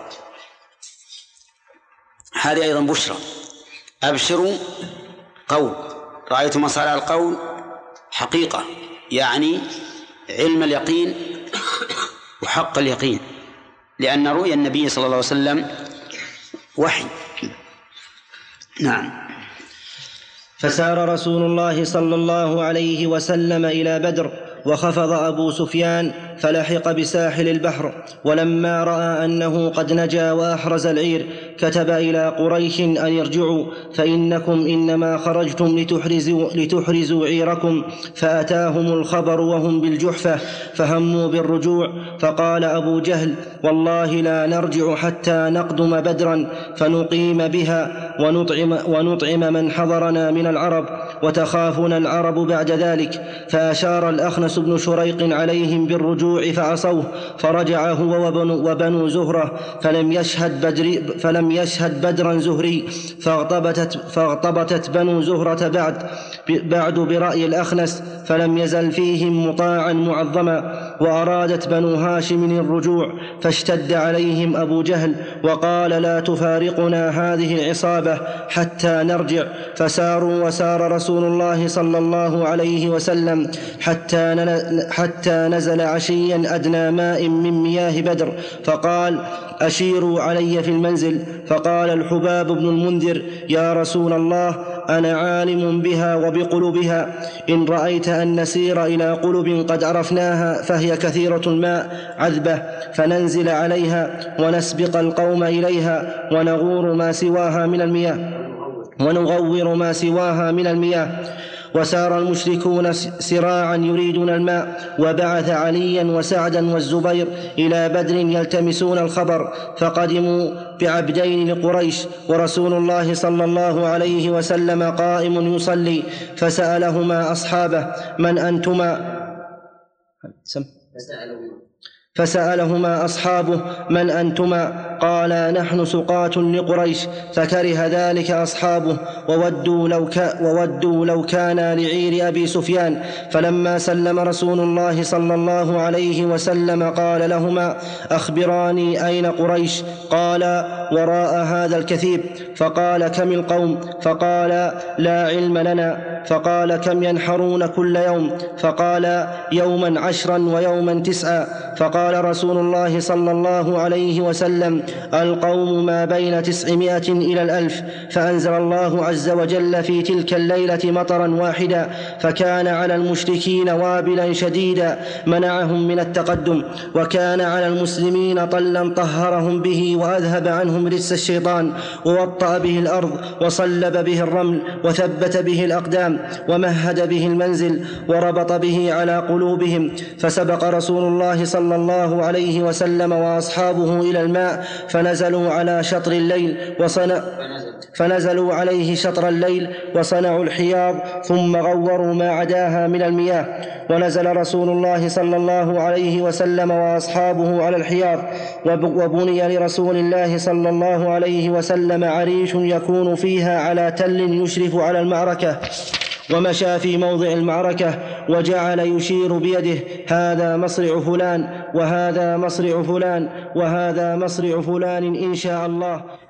هذه أيضا بشرى. أبشروا قول، رأيت مصارع القول حقيقة، يعني علم اليقين وحق اليقين، لأن رؤيا النبي صلى الله عليه وسلم وحي. نعم. فسار رسول الله صلى الله عليه وسلم إلى بدر، وخفض أبو سفيان فلحق بساحل البحر. ولما رأى أنه قد نجا وأحرز العير كتب إلى قريش أن يرجعوا، فإنكم إنما خرجتم لتحرزوا عيركم. فأتاهم الخبر وهم بالجحفة فهموا بالرجوع. فقال أبو جهل: والله لا نرجع حتى نقدم بدرا فنقيم بها ونطعم من حضرنا من العرب، وتخافنا العرب بعد ذلك. فأشار الأخنس بن شريق عليهم بالرجوع فعصوه، فرجع هو وبنو زهرة، فلم يشهد بدرا زهري، فاغتبتت بنو زهرة بعد برأي الأخنس، فلم يزل فيهم مطاعا معظما. وأرادت بنو هاشم الرجوع، فاشتد عليهم أبو جهل وقال: لا تفارقنا هذه العصابة حتى نرجع. فساروا، وسار رسول الله صلى الله عليه وسلم حتى نزل عشيا أدنى ماء من مياه بدر، فقال: أشيروا علي في المنزل. فقال الحباب بن المنذر: يا رسول الله، أنا عالم بها وبقلوبها. إن رأيت أن نسير إلى قلوب قد عرفناها فهي كثيرة الماء عذبة، فننزل عليها ونسبق القوم إليها ونغور ما سواها من المياه. وسار المشركون سراعا يريدون الماء، وبعث عليا وسعدا والزبير إلى بدر يلتمسون الخبر، فقدموا بعبدين لقريش، ورسول الله صلى الله عليه وسلم قائم يصلي، فسألهما أصحابه: من أنتما؟ فسألهما أصحابه: من أنتما؟ قالا: نحن سقاة لقريش. فكره ذلك أصحابه وودوا لو كانا لعير أبي سفيان. فلما سلم رسول الله صلى الله عليه وسلم قال لهما: أخبراني أين قريش؟ قالا: وراء هذا الكثيب. فقال: كم القوم؟ فقال: لا علم لنا. فقال: كم ينحرون كل يوم؟ فقال: يوما 10 ويوما 9. فقال رسول الله صلى الله عليه وسلم: القوم ما بين 900 إلى 1000. فأنزل الله عز وجل في تلك الليلة مطرا واحدا، فكان على المشركين وابلا شديدا منعهم من التقدم، وكان على المسلمين طلا طهرهم به وأذهب عنهم رجس الشيطان، ووطأ به الأرض، وصلب به الرمل، وثبت به الأقدام، ومهد به المنزل، وربط به على قلوبهم. فسبق رسول الله صلى الله عليه وسلم وأصحابه إلى الماء، فنزلوا عليه شطر الليل وصنعوا الحياض، ثم غوروا ما عداها من المياه. ونزل رسول الله صلى الله عليه وسلم وأصحابه على الحياض، وبني لرسول الله صلى الله عليه وسلم عريش يكون فيها على تل يشرف على المعركة، ومشى في موضع المعركة وجعل يشير بيده: هذا مصرع فلان، وهذا مصرع فلان، وهذا مصرع فلان إن شاء الله.